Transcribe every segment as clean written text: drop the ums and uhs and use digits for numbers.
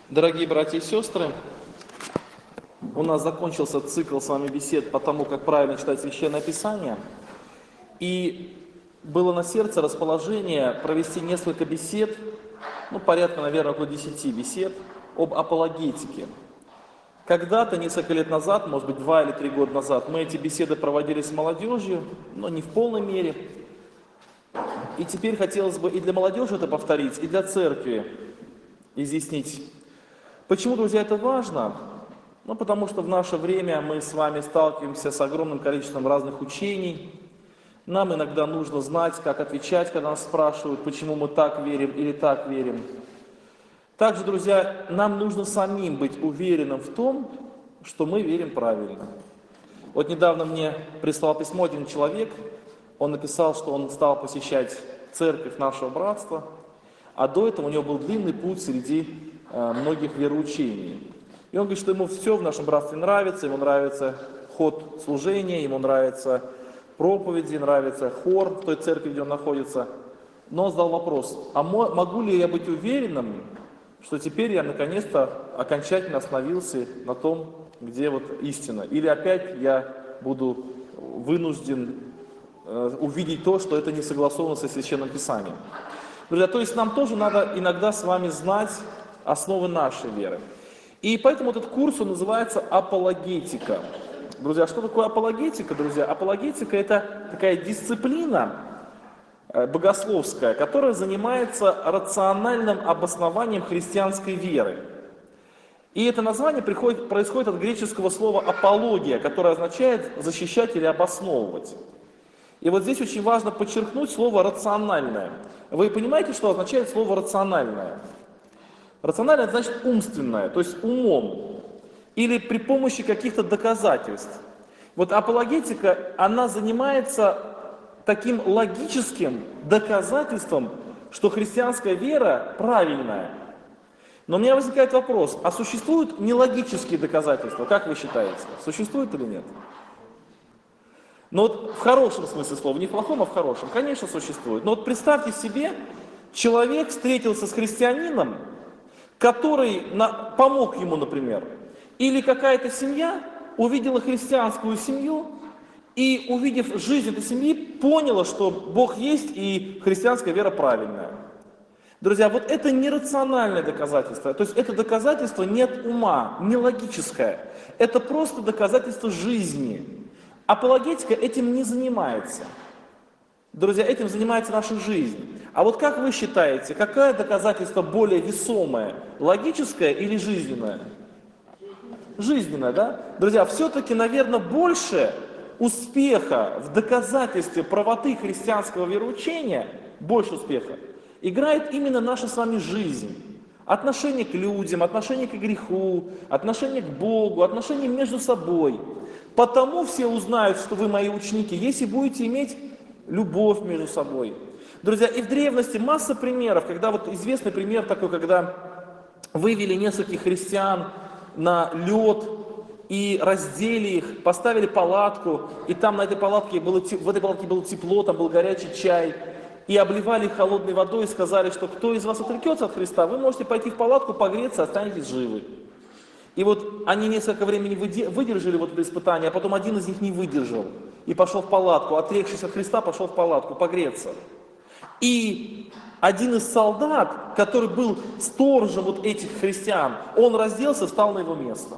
Дорогие братья и сестры, у нас закончился цикл с вами бесед по тому, как правильно читать Священное Писание. И было на сердце расположение провести несколько бесед, порядка, наверное, около 10 бесед об апологетике. Когда-то, несколько лет назад, может быть, 2 или 3 года назад, мы эти беседы проводили с молодежью, но не в полной мере. И теперь хотелось бы и для молодежи это повторить, и для церкви изъяснить. Почему, друзья, это важно? Потому что в наше время мы с вами сталкиваемся с огромным количеством разных учений. Нам иногда нужно знать, как отвечать, когда нас спрашивают, почему мы так верим или так верим. Также, друзья, нам нужно самим быть уверенным в том, что мы верим правильно. Вот недавно мне прислал письмо один человек, он написал, что он стал посещать церковь нашего братства, а до этого у него был длинный путь среди многих вероучений. И он говорит, что ему все в нашем братстве нравится, ему нравится ход служения, ему нравятся проповеди, нравится хор в той церкви, где он находится. Но он задал вопрос, а могу ли я быть уверенным, что теперь я наконец-то окончательно остановился на том, где вот истина? Или опять я буду вынужден увидеть то, что это не согласовано со Священным Писанием? Друзья, то есть нам тоже надо иногда с вами знать основы нашей веры. И поэтому этот курс, он называется «Апологетика». Друзья, что такое апологетика, друзья? Апологетика – это такая дисциплина богословская, которая занимается рациональным обоснованием христианской веры. И это название происходит от греческого слова «апология», которое означает «защищать» или «обосновывать». И вот здесь очень важно подчеркнуть слово «рациональное». Вы понимаете, что означает слово «рациональное»? Рациональное – это значит умственное, то есть умом, или при помощи каких-то доказательств. Вот апологетика, она занимается таким логическим доказательством, что христианская вера правильная. Но у меня возникает вопрос, а существуют нелогические доказательства, как вы считаете? Существуют или нет? Но вот в хорошем смысле слова, не в плохом, а в хорошем, конечно, существует. Но вот представьте себе, человек встретился с христианином, который помог ему, например, или какая-то семья увидела христианскую семью и, увидев жизнь этой семьи, поняла, что Бог есть и христианская вера правильная. Друзья, вот это нерациональное доказательство, то есть это доказательство не от ума, не логическое, это просто доказательство жизни. Апологетика этим не занимается. Друзья, этим занимается наша жизнь. А вот как вы считаете, какое доказательство более весомое, логическое или жизненное? Жизненное, да? Друзья, все-таки, наверное, больше успеха в доказательстве правоты христианского вероучения, больше успеха, играет именно наша с вами жизнь. Отношение к людям, отношение к греху, отношение к Богу, отношение между собой. Потому все узнают, что вы мои ученики, если будете иметь любовь между собой. Друзья, и в древности масса примеров, когда вот известный пример такой, когда вывели нескольких христиан на лед и раздели их, поставили палатку, и там в этой палатке было тепло, там был горячий чай, и обливали их холодной водой и сказали, что кто из вас отрекется от Христа, вы можете пойти в палатку, погреться, останетесь живы. И вот они несколько времени выдержали вот это испытание, а потом один из них не выдержал и пошел в палатку, отрекшись от Христа, пошел в палатку погреться. И один из солдат, который был сторожем вот этих христиан, он разделся и встал на его место.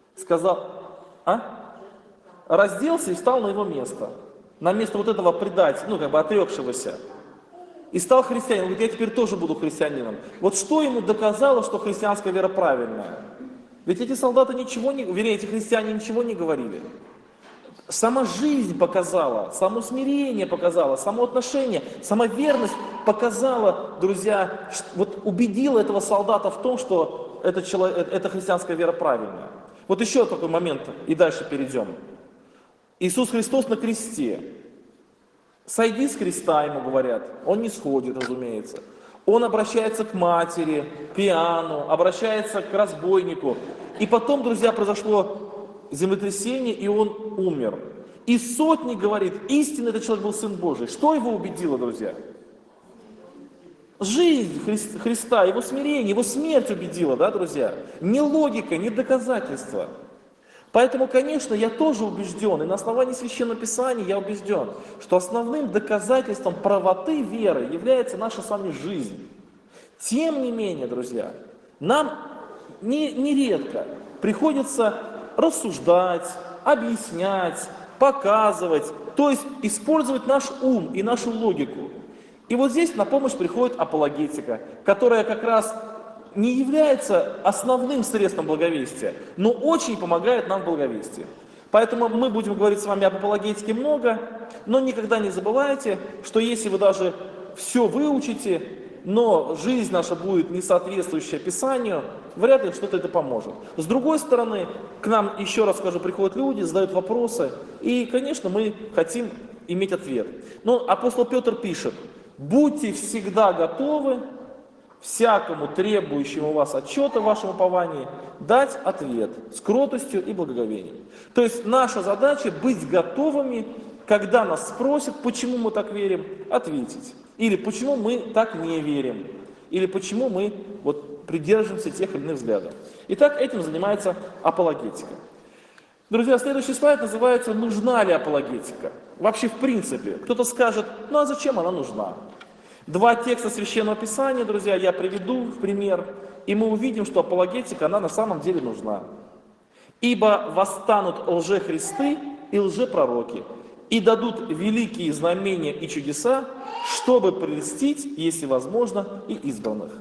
Разделся и встал на его место. На место вот этого предателя, отрекшегося. И стал христианином. Он говорит, я теперь тоже буду христианином. Вот что ему доказало, что христианская вера правильная? Ведь эти солдаты эти христиане ничего не говорили. Сама жизнь показала, само смирение показало, само отношение, сама верность показала, друзья, убедила этого солдата в том, что эта христианская вера правильная. Вот еще такой момент, и дальше перейдем. Иисус Христос на кресте. Сойди с креста, ему говорят. Он не сходит, разумеется. Он обращается к матери, к Иоанну, обращается к разбойнику. И потом, друзья, произошло землетрясение, и он умер. И сотник говорит, истинно этот человек был Сын Божий. Что его убедило, друзья? Жизнь Христа, Его смирение, Его смерть убедила, да, друзья? Не логика, не доказательства. Поэтому, конечно, я тоже убежден, и на основании Священного Писания я убежден, что основным доказательством правоты веры является наша с вами жизнь. Тем не менее, друзья, нам нередко приходится рассуждать, объяснять, показывать, то есть использовать наш ум и нашу логику. И вот здесь на помощь приходит апологетика, которая как раз не является основным средством благовестия, но очень помогает нам в благовестии. Поэтому мы будем говорить с вами об апологетике много, но никогда не забывайте, что если вы даже все выучите, но жизнь наша будет не соответствующая Писанию, вряд ли что-то это поможет. С другой стороны, к нам, еще раз скажу, приходят люди, задают вопросы, и, конечно, мы хотим иметь ответ. Но апостол Петр пишет: «Будьте всегда готовы всякому требующему вас отчета в вашем уповании дать ответ с кротостью и благоговением». То есть наша задача быть готовыми, когда нас спросят, почему мы так верим, ответить. Или почему мы так не верим. Или почему мы придерживаемся тех или иных взглядов. Итак, этим занимается апологетика. Друзья, следующий слайд называется «Нужна ли апологетика?» Вообще, в принципе, кто-то скажет: ну а зачем она нужна? Два текста Священного Писания, друзья, я приведу в пример, и мы увидим, что апологетика, она на самом деле нужна. «Ибо восстанут лжехристы и лжепророки, и дадут великие знамения и чудеса, чтобы прельстить, если возможно, и избранных».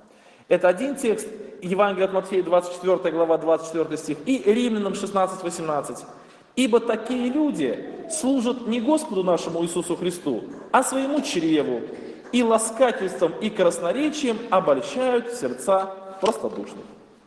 Это один текст, Евангелие от Матфея, 24 глава, 24 стих, и Римлянам 16:18. «Ибо такие люди служат не Господу нашему Иисусу Христу, а своему чреву, и ласкательством и красноречием обольщают сердца простодушных».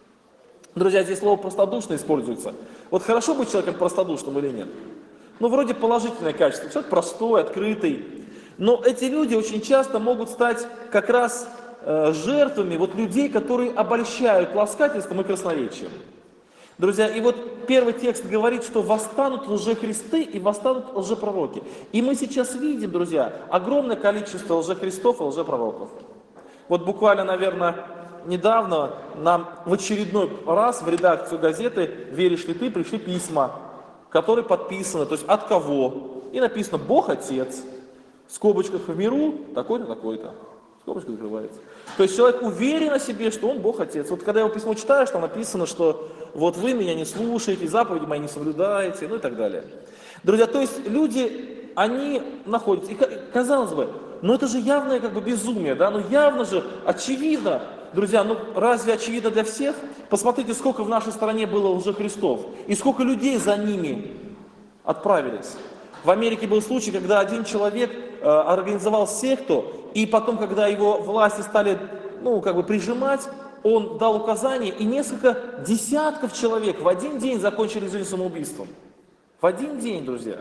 Друзья, здесь слово «простодушно» используется. Вот хорошо быть человеком простодушным или нет? Ну, вроде положительное качество. Человек простой, открытый. Но эти люди очень часто могут стать как раз жертвами людей, которые обольщают ласкательством и красноречием. Друзья, и первый текст говорит, что восстанут лжехристы и восстанут лжепророки. И мы сейчас видим, друзья, огромное количество лжехристов и лжепророков. Буквально, наверное, недавно нам в очередной раз в редакцию газеты «Веришь ли ты?» пришли письма, которые подписаны, то есть от кого. И написано «Бог Отец», в скобочках «в миру такой-то, такой-то». Скобочка закрывается. То есть человек уверен о себе, что он Бог Отец. Когда его письмо читаешь, там написано, что вы меня не слушаете, заповеди мои не соблюдаете, и так далее. Друзья, то есть люди, они находятся, и казалось бы, это же явное безумие, да, явно же, очевидно. Друзья, разве очевидно для всех? Посмотрите, сколько в нашей стране было лжехристов, и сколько людей за ними отправились. В Америке был случай, когда один человек организовал секту, и потом, когда его власти стали, прижимать, он дал указания, и несколько десятков человек в один день закончили жизнь самоубийством. В один день, друзья.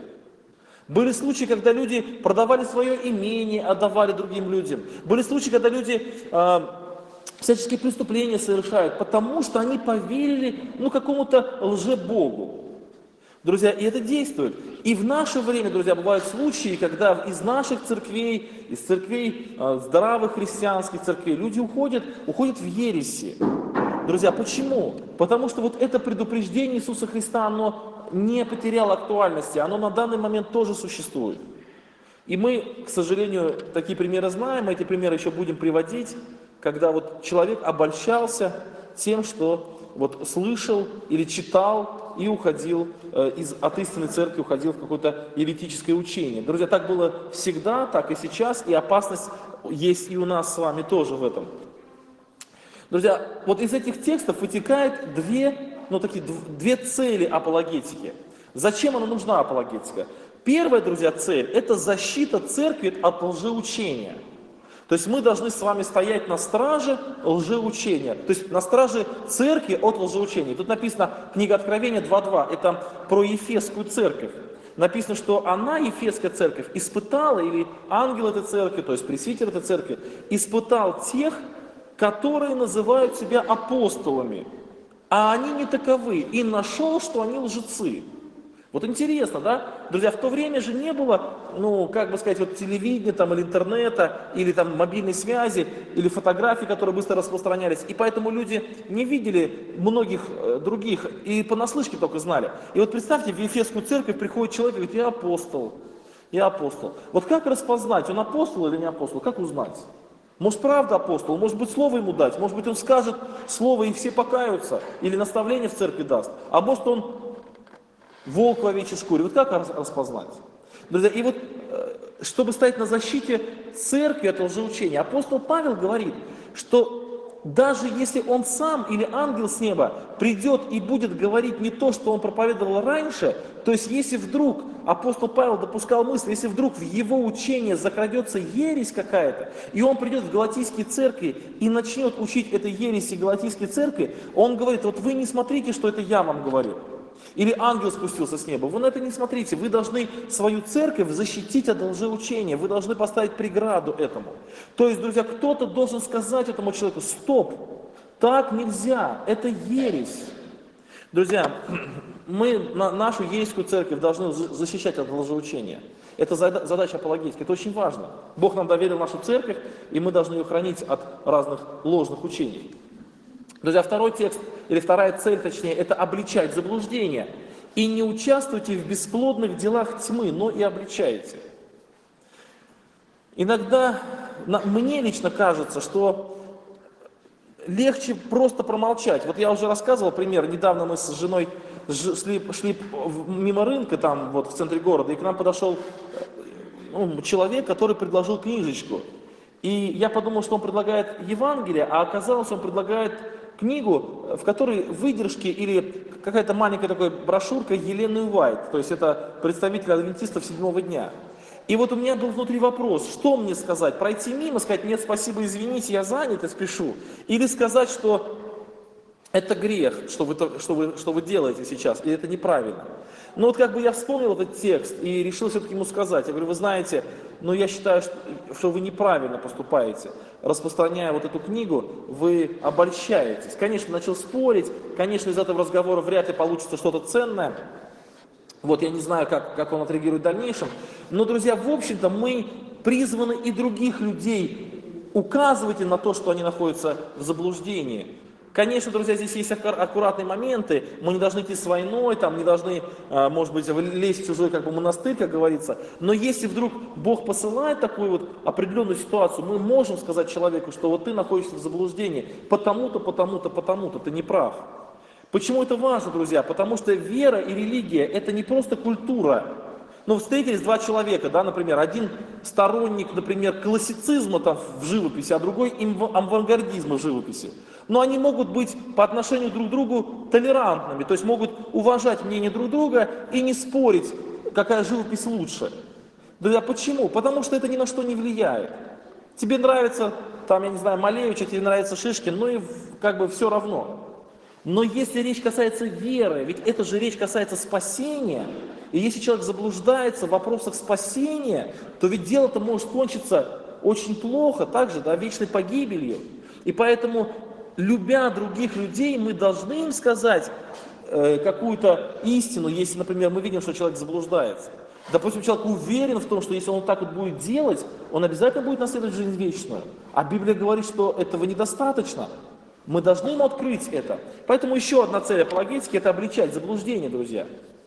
Были случаи, когда люди продавали свое имение, отдавали другим людям. Были случаи, когда люди всяческие преступления совершают, потому что они поверили, какому-то лжебогу. Друзья, и это действует. И в наше время, друзья, бывают случаи, когда из наших церквей, из церквей, здравых христианских церквей, люди уходят в ереси. Друзья, почему? Потому что это предупреждение Иисуса Христа, оно не потеряло актуальности, оно на данный момент тоже существует. И мы, к сожалению, такие примеры знаем, мы эти примеры еще будем приводить, когда человек обольщался тем, что слышал или читал и уходил от истинной церкви, уходил в какое-то еретическое учение. Друзья, так было всегда, так и сейчас, и опасность есть и у нас с вами тоже в этом. Друзья, из этих текстов вытекает две цели апологетики. Зачем она нужна, апологетика? Первая, друзья, цель – это защита церкви от лжеучения. То есть мы должны с вами стоять на страже лжеучения, то есть на страже церкви от лжеучения. Тут написано, книга Откровения 2.2, это про Ефесскую церковь. Написано, что она, Ефесская церковь, испытала, или ангел этой церкви, то есть пресвитер этой церкви, испытал тех, которые называют себя апостолами, а они не таковы, и нашел, что они лжецы. Вот интересно, да? Друзья, в то время же не было, ну, как бы сказать, вот телевидения там, или интернета, или там мобильной связи, или фотографий, которые быстро распространялись. И поэтому люди не видели многих других, и понаслышке только знали. И вот представьте, в Ефесскую церковь приходит человек и говорит: я апостол, я апостол. Вот как распознать, он апостол или не апостол, как узнать? Может, правда апостол, может быть, слово ему дать, может быть, он скажет слово и все покаются, или наставление в церкви даст, а может, он волк в овечьей шкуре. Вот как распознать? Друзья, и вот, чтобы стоять на защите церкви от лжеучения, апостол Павел говорит, что даже если он сам или ангел с неба придет и будет говорить не то, что он проповедовал раньше, то есть если вдруг, апостол Павел допускал мысль, если вдруг в его учение закрадется ересь какая-то, и он придет в галатийские церкви и начнет учить этой ереси галатийской церкви, он говорит: вот вы не смотрите, что это я вам говорю. Или ангел спустился с неба. Вы на это не смотрите. Вы должны свою церковь защитить от лжеучения. Вы должны поставить преграду этому. То есть, друзья, кто-то должен сказать этому человеку: стоп, так нельзя, это ересь. Друзья, мы нашу ересскую церковь должны защищать от лжеучения. Это задача апологетики, это очень важно. Бог нам доверил нашу церковь, и мы должны ее хранить от разных ложных учений. Друзья, второй текст, или вторая цель, точнее, это обличать заблуждение. И не участвуйте в бесплодных делах тьмы, но и обличайте. Иногда мне лично кажется, что легче просто промолчать. Вот я уже рассказывал пример, недавно мы с женой шли мимо рынка там вот в центре города, и к нам подошел человек, который предложил книжечку. И я подумал, что он предлагает Евангелие, а оказалось, он предлагает книгу, в которой выдержки или какая-то маленькая такая брошюрка Елены Уайт, то есть это представитель адвентистов седьмого дня. И вот у меня был внутри вопрос, что мне сказать, пройти мимо, сказать: нет, спасибо, извините, я занят и спешу, или сказать, что это грех, что вы делаете сейчас, и это неправильно. Но вот как бы я вспомнил этот текст и решил все-таки ему сказать. Я говорю: вы знаете, но я считаю, что вы неправильно поступаете. Распространяя вот эту книгу, вы обольщаетесь. Конечно, начал спорить, конечно, из этого разговора вряд ли получится что-то ценное. Вот я не знаю, как он отреагирует в дальнейшем. Но, друзья, в общем-то, мы призваны и других людей указывать на то, что они находятся в заблуждении. Конечно, друзья, здесь есть аккуратные моменты, мы не должны идти с войной, там, не должны, может быть, лезть в чужой монастырь, как говорится, но если вдруг Бог посылает такую вот определенную ситуацию, мы можем сказать человеку, что вот ты находишься в заблуждении, потому-то, потому-то, потому-то, ты не прав. Почему это важно, друзья? Потому что вера и религия – это не просто культура. Ну, встретились два человека, да, например, один сторонник, например, классицизма там в живописи, а другой авангардизма в живописи. Но они могут быть по отношению друг к другу толерантными, то есть могут уважать мнение друг друга и не спорить, какая живопись лучше. Друзья, почему? Потому что это ни на что не влияет. Тебе нравится, там, я не знаю, Малевич, а тебе нравится Шишкин, ну и как бы все равно. Но если речь касается веры, ведь эта же речь касается спасения, и если человек заблуждается в вопросах спасения, то ведь дело-то может кончиться очень плохо, также, да, вечной погибелью. И поэтому, любя других людей, мы должны им сказать какую-то истину, если, например, мы видим, что человек заблуждается. Допустим, человек уверен в том, что если он так вот будет делать, он обязательно будет наследовать жизнь вечную. А Библия говорит, что этого недостаточно. Мы должны ему открыть это. Поэтому еще одна цель апологетики – это обличать заблуждение, друзья.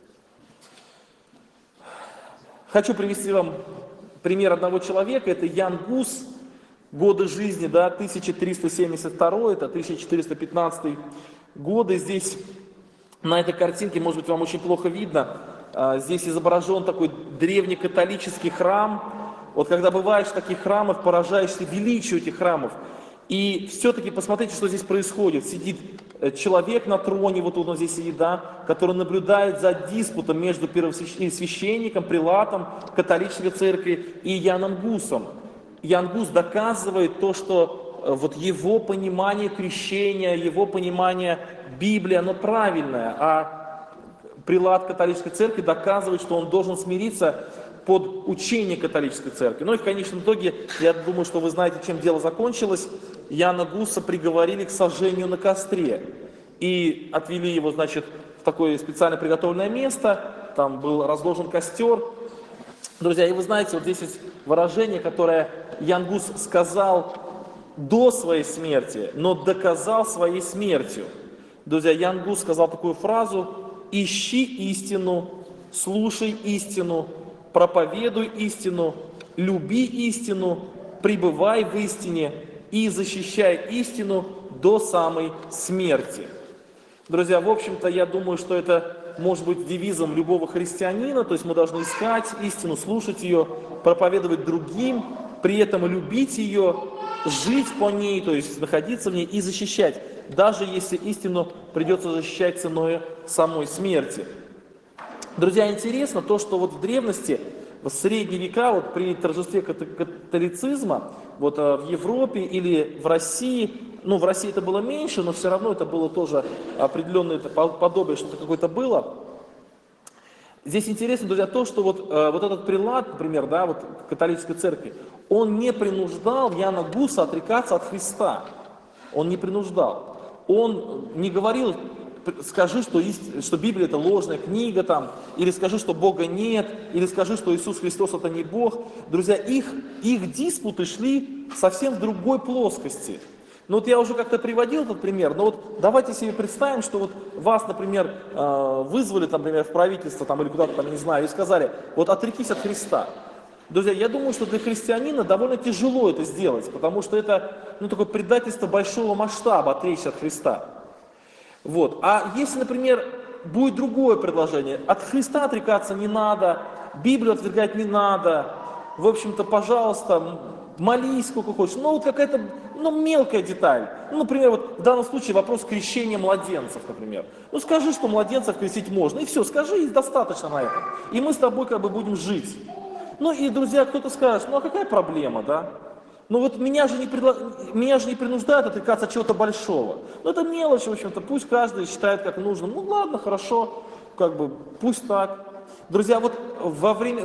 Хочу привести вам пример одного человека. Это Ян Гус. Годы жизни, да, 1372, это 1415 годы. Здесь на этой картинке, может быть, вам очень плохо видно, здесь изображен такой древнекатолический храм. Вот когда бываешь в таких храмах, поражаешься величию этих храмов. И все-таки посмотрите, что здесь происходит. Сидит человек на троне, вот он здесь сидит, да, который наблюдает за диспутом между первосвященником, прилатом католической церкви и Яном Гусом. Ян Гус доказывает то, что вот его понимание крещения, его понимание Библии, оно правильное, а прилат католической церкви доказывает, что он должен смириться под учение католической церкви. Ну и в конечном итоге, я думаю, что вы знаете, чем дело закончилось. Яна Гуса приговорили к сожжению на костре и отвели его, значит, в такое специально приготовленное место. там был разложен костер. Друзья, и вы знаете, вот здесь есть выражение, которое Ян Гус сказал до своей смерти, но доказал своей смертью. Друзья, Ян Гус сказал такую фразу: «Ищи истину, слушай истину, проповедуй истину, люби истину, пребывай в истине и защищай истину до самой смерти». Друзья, в общем-то, я думаю, что это может быть девизом любого христианина, то есть мы должны искать истину, слушать ее, проповедовать другим, при этом любить ее, жить по ней, то есть находиться в ней и защищать, даже если истину придется защищать ценой самой смерти. Друзья, интересно то, что вот в древности, в средние века, вот при торжестве католицизма, вот в Европе или в России, ну в России это было меньше, но все равно это было тоже определенное подобие, что-то какое-то было. Здесь интересно, друзья, то, что вот этот прилад, например, да, вот католической церкви, он не принуждал Яна Гуса отрекаться от Христа. Он не принуждал. Он не говорил: скажи, что Библия это ложная книга, там, или скажи, что Бога нет, или скажи, что Иисус Христос это не Бог. Друзья, их диспуты шли совсем в другой плоскости. Ну вот я уже как-то приводил этот пример, но вот давайте себе представим, что вот вас, например, вызвали, там, например, в правительство там, или куда-то там, не знаю, и сказали: вот отрекись от Христа. Друзья, я думаю, что для христианина довольно тяжело это сделать, потому что это такое предательство большого масштаба, отречься от Христа. Вот. А если, например, будет другое предложение: от Христа отрекаться не надо, Библию отвергать не надо, в общем-то, пожалуйста, молись сколько хочешь. Ну, вот какая-то мелкая деталь. Ну, например, вот в данном случае вопрос крещения младенцев, например. Ну, скажи, что младенцев крестить можно, и все, скажи, и достаточно на этом. И мы с тобой как бы будем жить. Ну, и, друзья, кто-то скажет: ну, а какая проблема, да? Ну, вот меня же не принуждают отрекаться от чего-то большого. Ну, это мелочь, в общем-то, пусть каждый считает как нужно. Ну, ладно, хорошо, как бы, пусть так. Друзья, вот в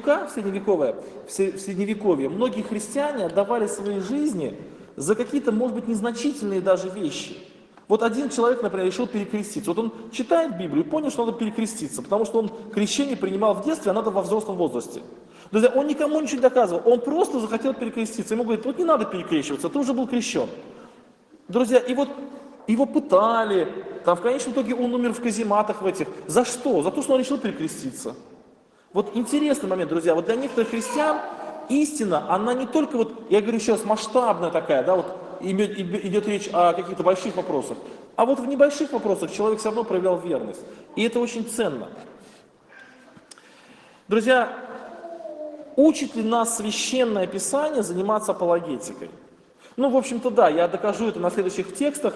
Средневековье многие христиане отдавали свои жизни за какие-то, может быть, незначительные даже вещи. Вот один человек, например, решил перекреститься. Вот он читает Библию и понял, что надо перекреститься, потому что он крещение принимал в детстве, а надо во взрослом возрасте. Друзья, он никому ничего не доказывал, он просто захотел перекреститься. Ему говорят: вот не надо перекрещиваться, ты уже был крещен. Друзья, и вот его пытали, там в конечном итоге он умер в казематах в этих. За что? За то, что он решил перекреститься. Вот интересный момент, друзья, вот для некоторых христиан истина, она не только вот, я говорю еще раз, масштабная такая, да, вот идет речь о каких-то больших вопросах, а вот в небольших вопросах человек все равно проявлял верность. И это очень ценно. Друзья, учит ли нас Священное Писание заниматься апологетикой? Ну, в общем-то, да, я докажу это на следующих текстах.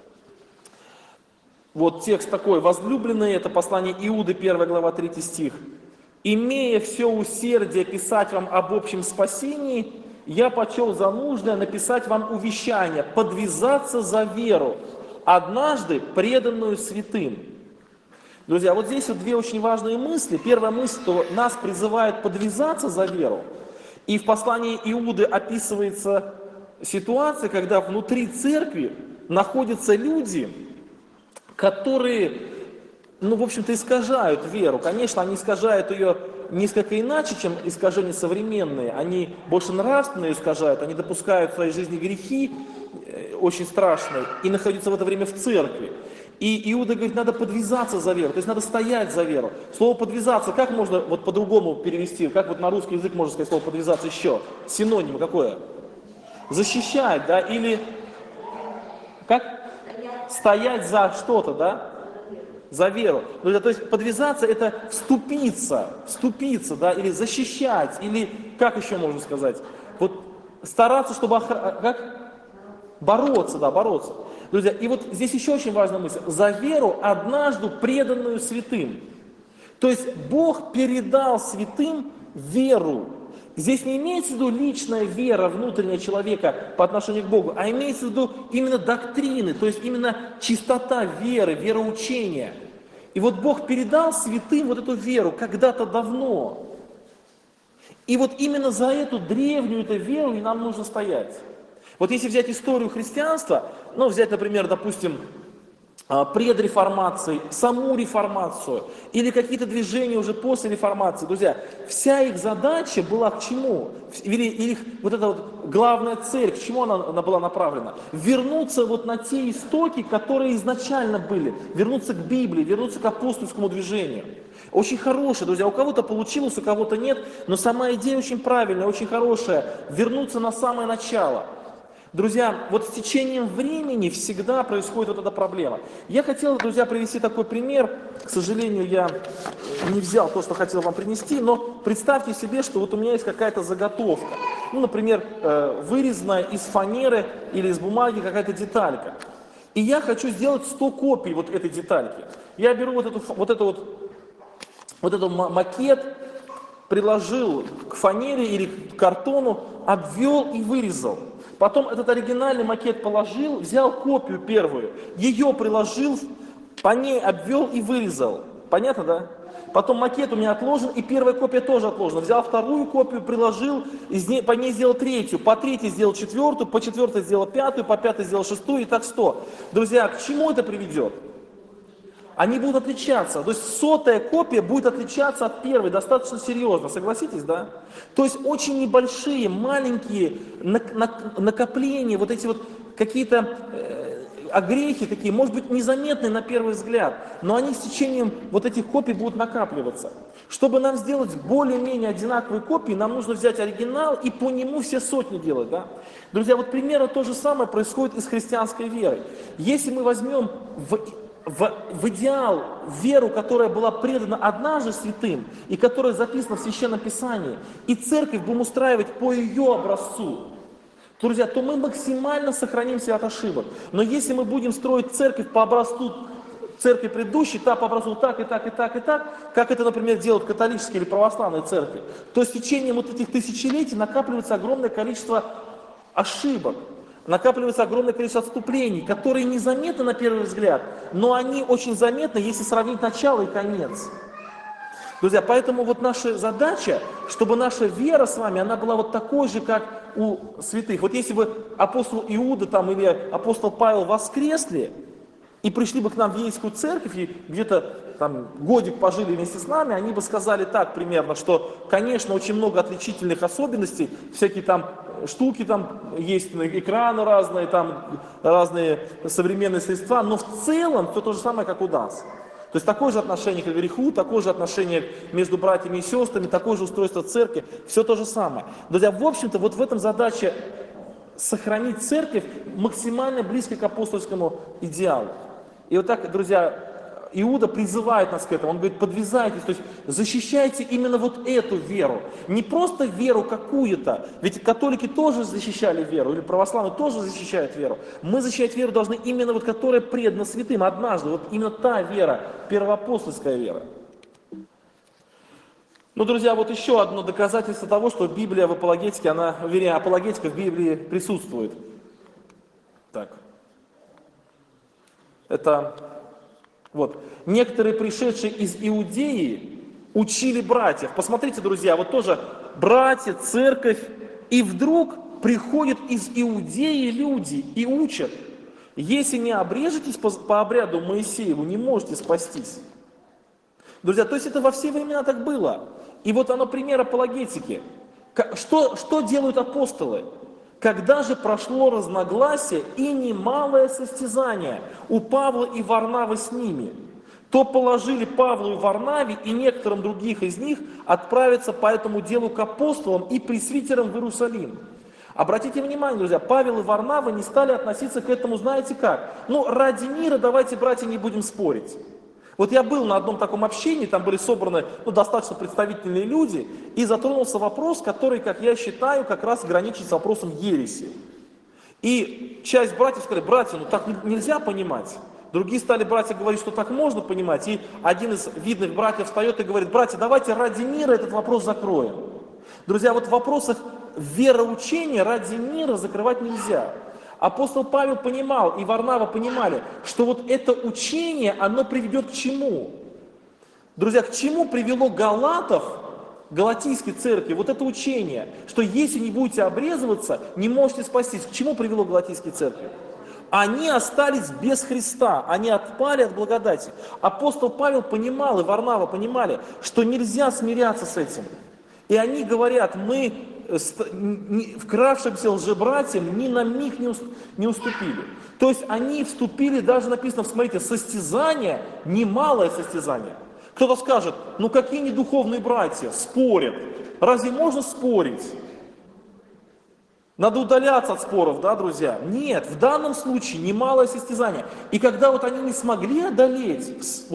Вот текст такой: возлюбленные, это послание Иуды, 1 глава, 3 стих. «Имея все усердие писать вам об общем спасении, я почел за нужное написать вам увещание, подвязаться за веру, однажды преданную святым». Друзья, вот здесь вот две очень важные мысли. Первая мысль, что нас призывает подвязаться за веру. И в послании Иуды описывается ситуация, когда внутри церкви находятся люди, которые, в общем-то, искажают веру. Конечно, они искажают ее несколько иначе, чем искажения современные. Они больше нравственно искажают, они допускают в своей жизни грехи очень страшные и находятся в это время в церкви. И Иуда говорит: надо подвязаться за веру, то есть надо стоять за веру. Слово подвязаться, как можно вот по-другому перевести, как вот на русский язык можно сказать слово подвязаться еще? Синоним какое? Защищать, да, или как? Стоять за что-то, да? За веру. То есть подвязаться — это вступиться, да, или защищать, или как еще можно сказать? Вот стараться, чтобы как? Бороться, да, бороться. Друзья, и вот здесь еще очень важная мысль: за веру, однажды преданную святым. То есть Бог передал святым веру. Здесь не имеется в виду личная вера внутренняя человека по отношению к Богу, а имеется в виду именно доктрины, то есть именно чистота веры, вероучения. И вот Бог передал святым вот эту веру когда-то давно. И вот именно за эту древнюю эту веру и нам нужно стоять. Вот если взять историю христианства, взять, например, допустим, предреформации, саму реформацию или какие-то движения уже после реформации. Друзья, вся их задача была к чему? Или их вот эта вот главная цель, к чему она была направлена? Вернуться вот на те истоки, которые изначально были. Вернуться к Библии, вернуться к апостольскому движению. Очень хорошая, друзья, у кого-то получилось, у кого-то нет, но сама идея очень правильная, очень хорошая. Вернуться на самое начало. Друзья, вот с течением времени всегда происходит вот эта проблема. Я хотел, друзья, привести такой пример. К сожалению, я не взял то, что хотел вам принести, но представьте себе, что вот у меня есть какая-то заготовка. Ну, например, вырезанная из фанеры или из бумаги какая-то деталька. И я хочу сделать 100 копий вот этой детальки. Я беру вот этот макет, приложил к фанере или к картону, обвел и вырезал. Потом этот оригинальный макет положил, взял копию первую, ее приложил, по ней обвел и вырезал. Понятно, да? Потом макет у меня отложен, и первая копия тоже отложена. Взял вторую копию, приложил, по ней сделал третью, по третьей сделал четвертую, по четвертой сделал пятую, по пятой сделал шестую, и так 100. Друзья, к чему это приведет? Они будут отличаться. То есть 100-я копия будет отличаться от первой достаточно серьезно. Согласитесь, да? То есть очень небольшие, маленькие накопления, вот эти вот какие-то огрехи такие, может быть, незаметные на первый взгляд, но они с течением вот этих копий будут накапливаться. Чтобы нам сделать более-менее одинаковые копии, нам нужно взять оригинал и по нему все сотни делать, да? Друзья, вот примерно то же самое происходит и с христианской верой. Если мы возьмем в идеал веру, которая была предана однажды святым и которая записана в Священном Писании, и церковь будем устраивать по ее образцу, друзья, то мы максимально сохранимся от ошибок. Но если мы будем строить церковь по образцу церкви предыдущей, по образцу так и так и так и так, как это, например, делают католические или православные церкви, то с течением вот этих тысячелетий накапливается огромное количество ошибок. Накапливается огромное количество отступлений, которые незаметны на первый взгляд, но они очень заметны, если сравнить начало и конец. Друзья, поэтому вот наша задача, чтобы наша вера с вами, она была вот такой же, как у святых. Вот если бы апостол Иуда там, или апостол Павел воскресли и пришли бы к нам в Ейскую церковь, и где-то там годик пожили вместе с нами, они бы сказали так примерно, что, конечно, очень много отличительных особенностей, всякие там штуки там есть, экраны разные, там разные современные средства, но в целом все то же самое, как у нас. То есть такое же отношение к греху, такое же отношение между братьями и сестрами, такое же устройство церкви, все то же самое. Друзья, в общем-то, вот в этом задача сохранить церковь максимально близко к апостольскому идеалу. И вот так, друзья, Иуда призывает нас к этому, он говорит, подвязайтесь, то есть защищайте именно вот эту веру. Не просто веру какую-то, ведь католики тоже защищали веру, или православные тоже защищают веру. Мы защищать веру должны именно вот, которая предана святым однажды, вот именно та вера, первоапостольская вера. Ну, друзья, вот еще одно доказательство того, что Библия в апологетике, вернее, апологетика в Библии присутствует. Так. Это... Вот. Некоторые, пришедшие из Иудеи, учили братьев. Посмотрите, друзья, вот тоже братья, церковь, и вдруг приходят из Иудеи люди и учат. Если не обрежетесь по обряду Моисееву, не можете спастись. Друзья, то есть это во все времена так было. И вот оно пример апологетики. Что делают апостолы? Когда же прошло разногласие и немалое состязание у Павла и Варнавы с ними, то положили Павлу и Варнаве и некоторым других из них отправиться по этому делу к апостолам и пресвитерам в Иерусалим. Обратите внимание, друзья, Павел и Варнава не стали относиться к этому, знаете как? Ну, ради мира давайте, братья, не будем спорить. Вот я был на одном таком общении, там были собраны достаточно представительные люди, и затронулся вопрос, который, как я считаю, как раз граничит с вопросом ереси. И часть братьев сказали, братья, так нельзя понимать. Другие стали братья говорить, что так можно понимать. И один из видных братьев встает и говорит, братья, давайте ради мира этот вопрос закроем. Друзья, вот в вопросах вероучения ради мира закрывать нельзя. Апостол Павел понимал, и Варнава понимали, что вот это учение, оно приведет к чему? Друзья, к чему привело галатов, галатийской церкви, вот это учение, что если не будете обрезываться, не можете спастись. К чему привело галатийской церкви? Они остались без Христа, они отпали от благодати. Апостол Павел понимал, и Варнава понимали, что нельзя смиряться с этим. И они говорят, мы вкравшимся лжебратьям ни на миг не уступили. То есть они вступили, даже написано, смотрите, состязание, немалое состязание. Кто-то скажет, ну какие недуховные братья, спорят. Разве можно спорить? Надо удаляться от споров, да, друзья? Нет, в данном случае немалое состязание. И когда вот они не смогли одолеть,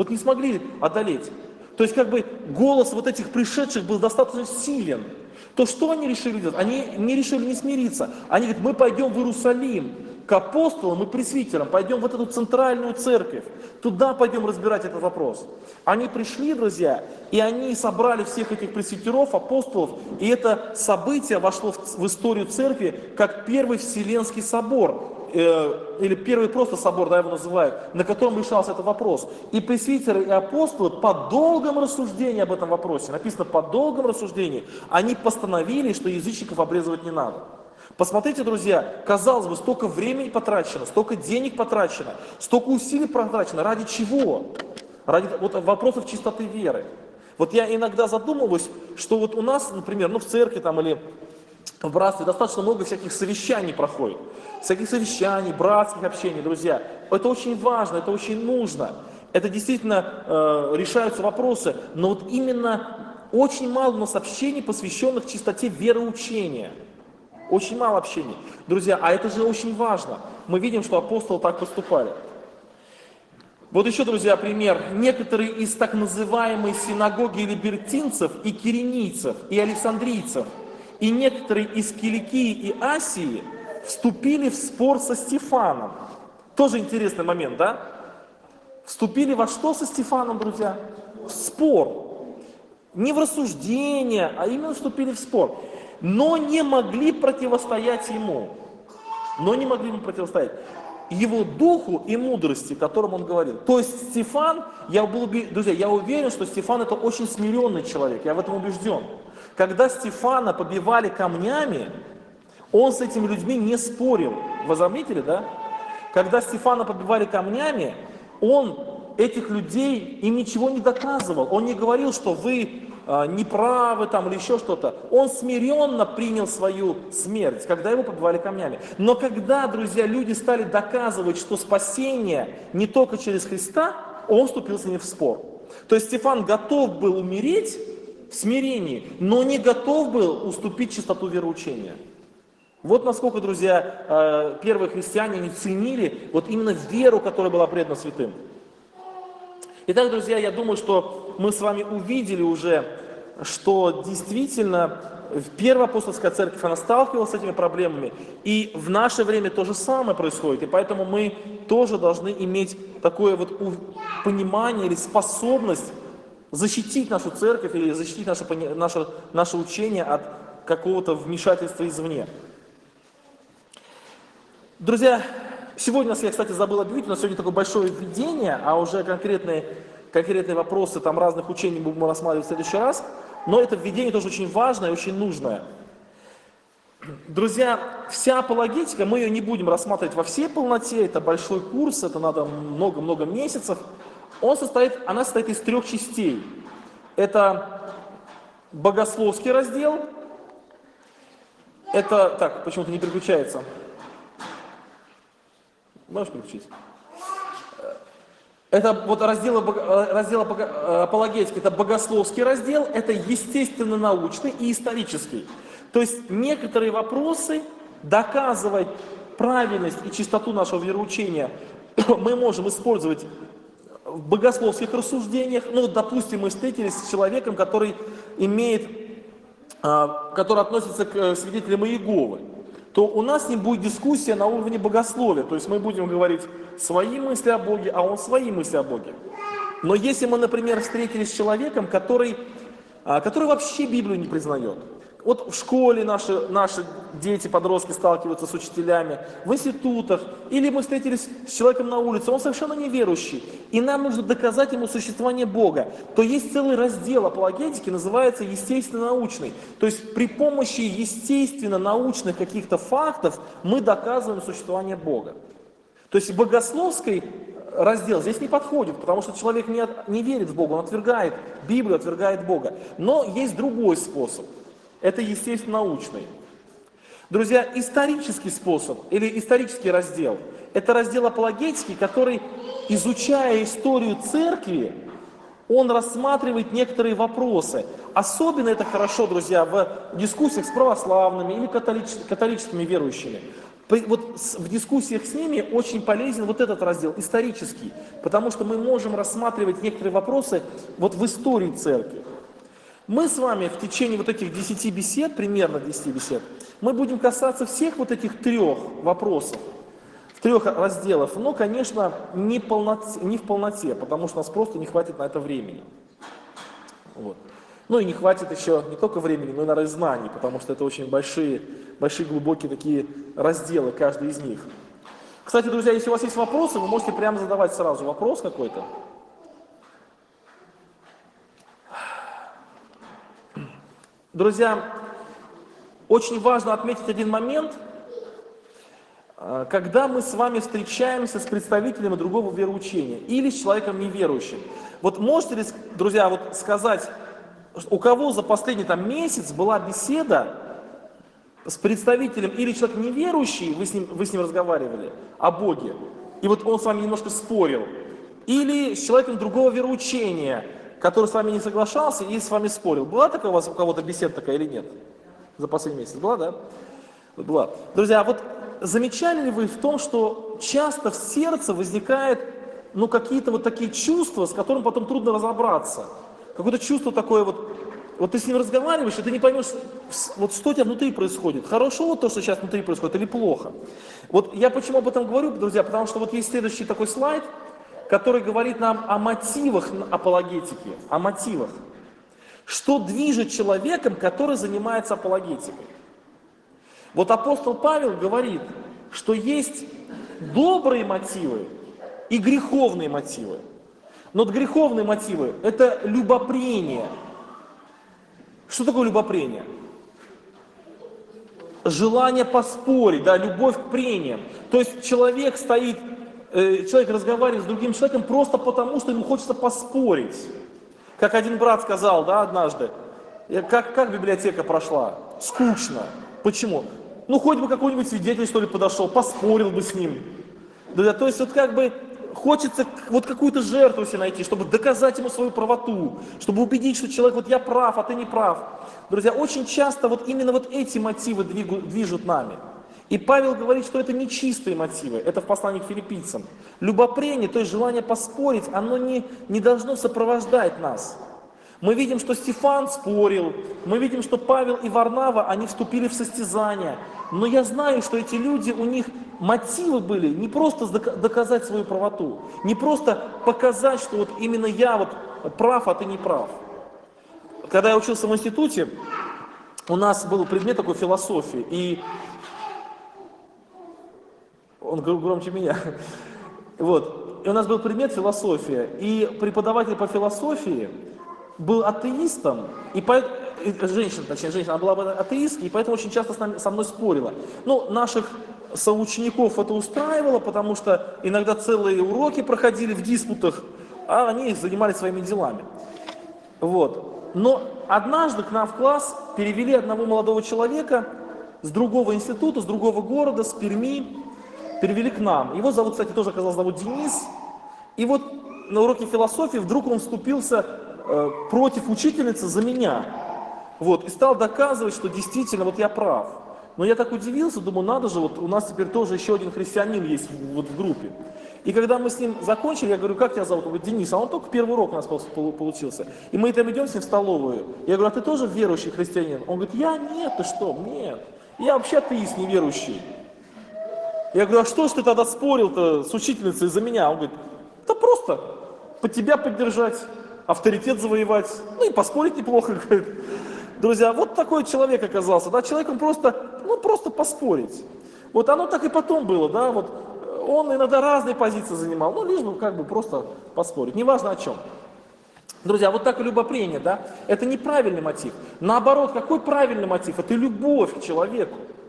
то есть как бы голос вот этих пришедших был достаточно силен, то что они решили делать? Они не решили не смириться. Они говорят, мы пойдем в Иерусалим к апостолам и пресвитерам, пойдем в эту центральную церковь, туда пойдем разбирать этот вопрос. Они пришли, друзья, и они собрали всех этих пресвитеров, апостолов, и это событие вошло в историю церкви как Первый Вселенский собор, или первый просто собор, да, его называют, на котором решался этот вопрос. И пресвитеры и апостолы по долгом рассуждении об этом вопросе, написано по долгом рассуждении, они постановили, что язычников обрезывать не надо. Посмотрите, друзья, казалось бы, столько времени потрачено, столько денег потрачено, столько усилий потрачено. Ради чего? Ради вот, вопросов чистоты веры. Вот я иногда задумываюсь, что вот у нас, например, в церкви там или в братстве достаточно много всяких совещаний проходит. Всяких совещаний, братских общений, друзья. Это очень важно, это очень нужно. Это действительно решаются вопросы. Но вот именно очень мало у нас общений, посвященных чистоте вероучения. Очень мало общений. Друзья, а это же очень важно. Мы видим, что апостолы так поступали. Вот еще, друзья, пример. Некоторые из так называемой синагоги либертинцев и киринийцев, и александрийцев, и некоторые из Киликии и Асии вступили в спор со Стефаном. Тоже интересный момент, да? Вступили во что со Стефаном, друзья? В спор. Не в рассуждение, а именно вступили в спор. Но не могли противостоять ему. Его духу и мудрости, о котором он говорил. То есть Стефан, друзья, я уверен, что Стефан это очень смиренный человек, я в этом убежден. Когда Стефана побивали камнями, он с этими людьми не спорил. Вы заметили, да? Когда Стефана побивали камнями, он этих людей им ничего не доказывал. Он не говорил, что вы неправы там или еще что-то. Он смиренно принял свою смерть, когда его побивали камнями. Но когда, друзья, люди стали доказывать, что спасение не только через Христа, он вступил с ними в спор. То есть Стефан готов был умереть в смирении, но не готов был уступить чистоту вероучения. Вот насколько, друзья, первые христиане не ценили вот именно веру, которая была предана святым. Итак, друзья, я думаю, что мы с вами увидели уже, что действительно Первая апостольская церковь, она сталкивалась с этими проблемами, и в наше время то же самое происходит, и поэтому мы тоже должны иметь такое вот понимание или способность защитить нашу церковь или защитить наше учение от какого-то вмешательства извне. Друзья, сегодня, я, кстати, забыл объявить, у нас сегодня такое большое введение, а уже конкретные вопросы там разных учений мы будем рассматривать в следующий раз. Но это введение тоже очень важное и очень нужное. Друзья, вся апологетика, мы ее не будем рассматривать во всей полноте, это большой курс, это надо много-много месяцев. Она состоит из 3 частей. Это богословский раздел, это, так, почему-то не переключается. Можешь переключить? Это вот раздел апологетики, это богословский раздел, это естественно-научный и исторический. То есть некоторые вопросы, доказывать правильность и чистоту нашего вероучения мы можем использовать в богословских рассуждениях. Ну, допустим, мы встретились с человеком, который относится к свидетелям Иеговы, то у нас с ним будет дискуссия на уровне богословия. То есть мы будем говорить свои мысли о Боге, а он свои мысли о Боге. Но если мы, например, встретились с человеком, который вообще Библию не признает. Вот в школе наши дети, подростки сталкиваются с учителями, в институтах, или мы встретились с человеком на улице, он совершенно неверующий, и нам нужно доказать ему существование Бога, то есть целый раздел апологетики, называется естественно-научный. То есть при помощи естественно-научных каких-то фактов мы доказываем существование Бога. То есть богословский раздел здесь не подходит, потому что человек не верит в Бога, он отвергает Библию, отвергает Бога. Но есть другой способ, это естественно-научный. Друзья, исторический способ или исторический раздел, это раздел апологетики, который, изучая историю церкви, он рассматривает некоторые вопросы. Особенно это хорошо, друзья, в дискуссиях с православными или католическими верующими. Вот в дискуссиях с ними очень полезен вот этот раздел, исторический, потому что мы можем рассматривать некоторые вопросы вот в истории церкви. Мы с вами в течение вот этих 10 бесед, примерно 10 бесед, мы будем касаться всех вот этих 3 вопросов, 3 разделов, но, конечно, не в полноте, потому что у нас просто не хватит на это времени. Вот. Ну и не хватит еще не только времени, но и, наверное, знаний, потому что это очень большие, глубокие такие разделы, каждый из них. Кстати, друзья, если у вас есть вопросы, вы можете прямо задавать сразу вопрос какой-то. Друзья, очень важно отметить один момент, когда мы с вами встречаемся с представителями другого вероучения или с человеком неверующим. Вот можете ли, друзья, вот сказать, у кого за последний месяц была беседа с представителем или человек неверующий, вы с ним разговаривали о Боге, и вот он с вами немножко спорил, или с человеком другого вероучения, который с вами не соглашался и с вами спорил. Была такая у вас у кого-то беседа такая или нет? За последний месяц была, да? Была. Друзья, вот замечали ли вы в том, что часто в сердце возникает, какие-то вот такие чувства, с которыми потом трудно разобраться? Какое-то чувство такое вот ты с ним разговариваешь, и ты не поймешь, вот что у тебя внутри происходит. Хорошо вот то, что сейчас внутри происходит, или плохо? Вот я почему об этом говорю, друзья, потому что вот есть следующий такой слайд, который говорит нам о мотивах апологетики, о мотивах. Что движет человеком, который занимается апологетикой? Вот апостол Павел говорит, что есть добрые мотивы и греховные мотивы. Но греховные мотивы – это любопрение. Что такое любопрение? Желание поспорить, да, любовь к прениям. То есть человек разговаривает с другим человеком просто потому, что ему хочется поспорить. Как один брат сказал, да, однажды, как библиотека прошла? Скучно. Почему? Хоть бы какой-нибудь свидетель, что ли, подошел, поспорил бы с ним. Да, то есть хочется какую-то жертву себе найти, чтобы доказать ему свою правоту, чтобы убедить, что человек, я прав, а ты не прав. Друзья, очень часто именно эти мотивы движут нами. И Павел говорит, что это не чистые мотивы, это в послании к филиппийцам. Любопрение, то есть желание поспорить, оно не должно сопровождать нас. Мы видим, что Стефан спорил, мы видим, что Павел и Варнава, они вступили в состязание. Но я знаю, что эти люди, у них мотивы были не просто доказать свою правоту, не просто показать, что именно я прав, а ты не прав. Когда я учился в институте, у нас был предмет такой философии, и он громче меня. И у нас был предмет философия, и преподаватель по философии был атеистом, женщина, она была атеисткой, и поэтому очень часто со мной спорила. Наших соучеников это устраивало, потому что иногда целые уроки проходили в диспутах, а они занимались своими делами. Но однажды к нам в класс перевели одного молодого человека с другого института, с другого города, с Перми, перевели к нам. Его зовут, кстати, тоже оказалось, зовут Денис. И на уроке философии вдруг он вступился против учительницы за меня. И стал доказывать, что действительно я прав. Но я так удивился, думаю, надо же, у нас теперь тоже еще один христианин есть в группе. И когда мы с ним закончили, я говорю, как тебя зовут? Он говорит, Денис, а он только первый урок у нас получился. И мы там идем с ним в столовую. Я говорю, а ты тоже верующий христианин? Он говорит, я нет, ты что, нет. Я вообще атеист, неверующий. Я говорю, а что ж ты тогда спорил-то с учительницей за меня? Он говорит, да просто под тебя поддержать, авторитет завоевать, и поспорить неплохо, говорит. Друзья, такой человек оказался, да, человеком просто поспорить. Оно так и потом было, да, он иногда разные позиции занимал, лишь бы просто поспорить, неважно о чем. Друзья, так и любопрение, да, это неправильный мотив. Наоборот, какой правильный мотив? Это любовь к человеку.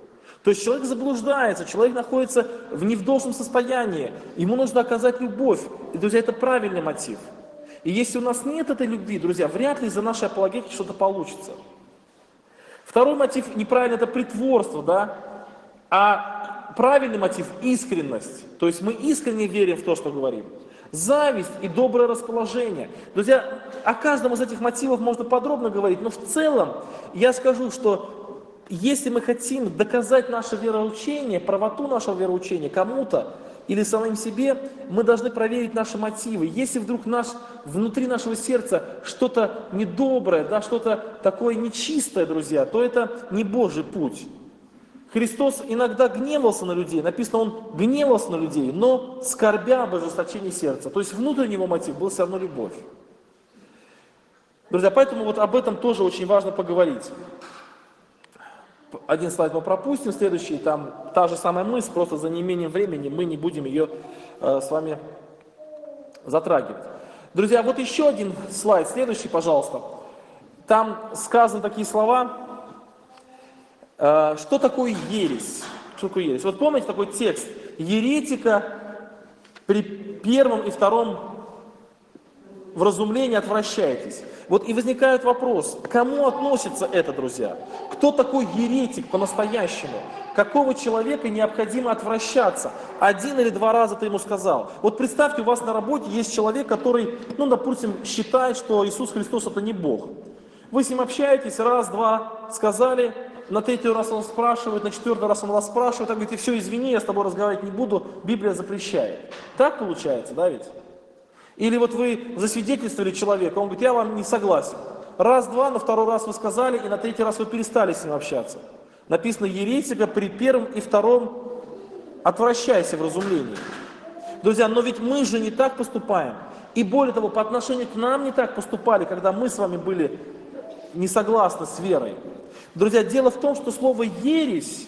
То есть человек заблуждается, человек находится не в должном состоянии, ему нужно оказать любовь. И, друзья, это правильный мотив. И если у нас нет этой любви, друзья, вряд ли из-за нашей апологетики что-то получится. Второй мотив неправильно, это притворство, да? А правильный мотив – искренность. То есть мы искренне верим в то, что говорим. Зависть и доброе расположение. Друзья, о каждом из этих мотивов можно подробно говорить, но в целом я скажу, что если мы хотим доказать наше вероучение, правоту нашего вероучения кому-то или самим себе, мы должны проверить наши мотивы. Если вдруг внутри нашего сердца что-то недоброе, да, что-то такое нечистое, друзья, то это не Божий путь. Христос иногда гневался на людей, написано, Он гневался на людей, но скорбя об ожесточении сердца. То есть внутренний его мотив был все равно любовь. Друзья, поэтому вот об этом тоже очень важно поговорить. Один слайд мы пропустим, следующий, там та же самая мысль, просто за неимением времени мы не будем ее с вами затрагивать. Друзья, вот еще один слайд, следующий, пожалуйста. Там сказаны такие слова, что такое ересь? Что такое ересь? Вот помните такой текст? Еретика при первом и втором вразумлении отвращаетесь. Вот и возникает вопрос, к кому относится это, друзья? Кто такой еретик по-настоящему? Какого человека необходимо отвращаться? 1 или 2 раза ты ему сказал. Вот представьте, у вас на работе есть человек, который, допустим, считает, что Иисус Христос это не Бог. Вы с ним общаетесь, раз, два, сказали, на 3-й раз он спрашивает, на 4-й раз он вас спрашивает, а говорит, все, извини, я с тобой разговаривать не буду, Библия запрещает. Так получается, да ведь? Или вот вы засвидетельствовали человека, он говорит, я вам не согласен. Раз, два, на 2-й раз вы сказали, и на 3-й раз вы перестали с ним общаться. Написано, еретика при первом и втором отвращайся в разумлении. Друзья, но ведь мы же не так поступаем. И более того, по отношению к нам не так поступали, когда мы с вами были не согласны с верой. Друзья, дело в том, что слово ересь,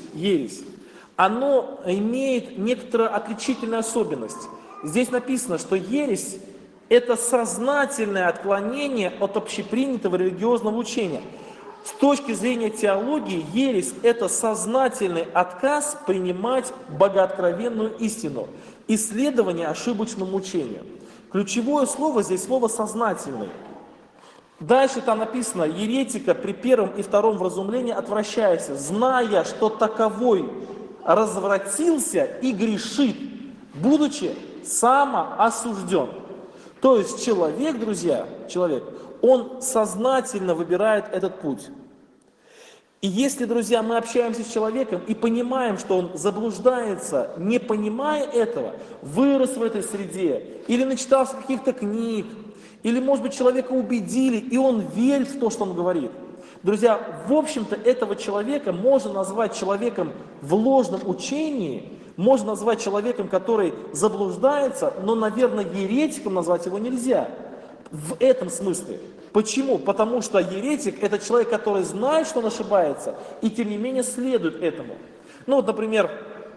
оно имеет некоторую отличительную особенность. Здесь написано, что ересь – это сознательное отклонение от общепринятого религиозного учения. С точки зрения теологии, ересь – это сознательный отказ принимать богооткровенную истину, исследование ошибочному учению. Ключевое слово здесь слово «сознательный». Дальше там написано, еретика при первом и втором вразумлении отвращайся, зная, что таковой развратился и грешит, будучи самоосужден. То есть человек, друзья, он сознательно выбирает этот путь. И если, друзья, мы общаемся с человеком и понимаем, что он заблуждается, не понимая этого, вырос в этой среде, или начитался каких-то книг, или, может быть, человека убедили, и он верит в то, что он говорит. Друзья, в общем-то, этого человека можно назвать человеком в ложном учении, можно назвать человеком, который заблуждается, но, наверное, еретиком назвать его нельзя. В этом смысле. Почему? Потому что еретик – это человек, который знает, что он ошибается, и тем не менее следует этому. Вот, например,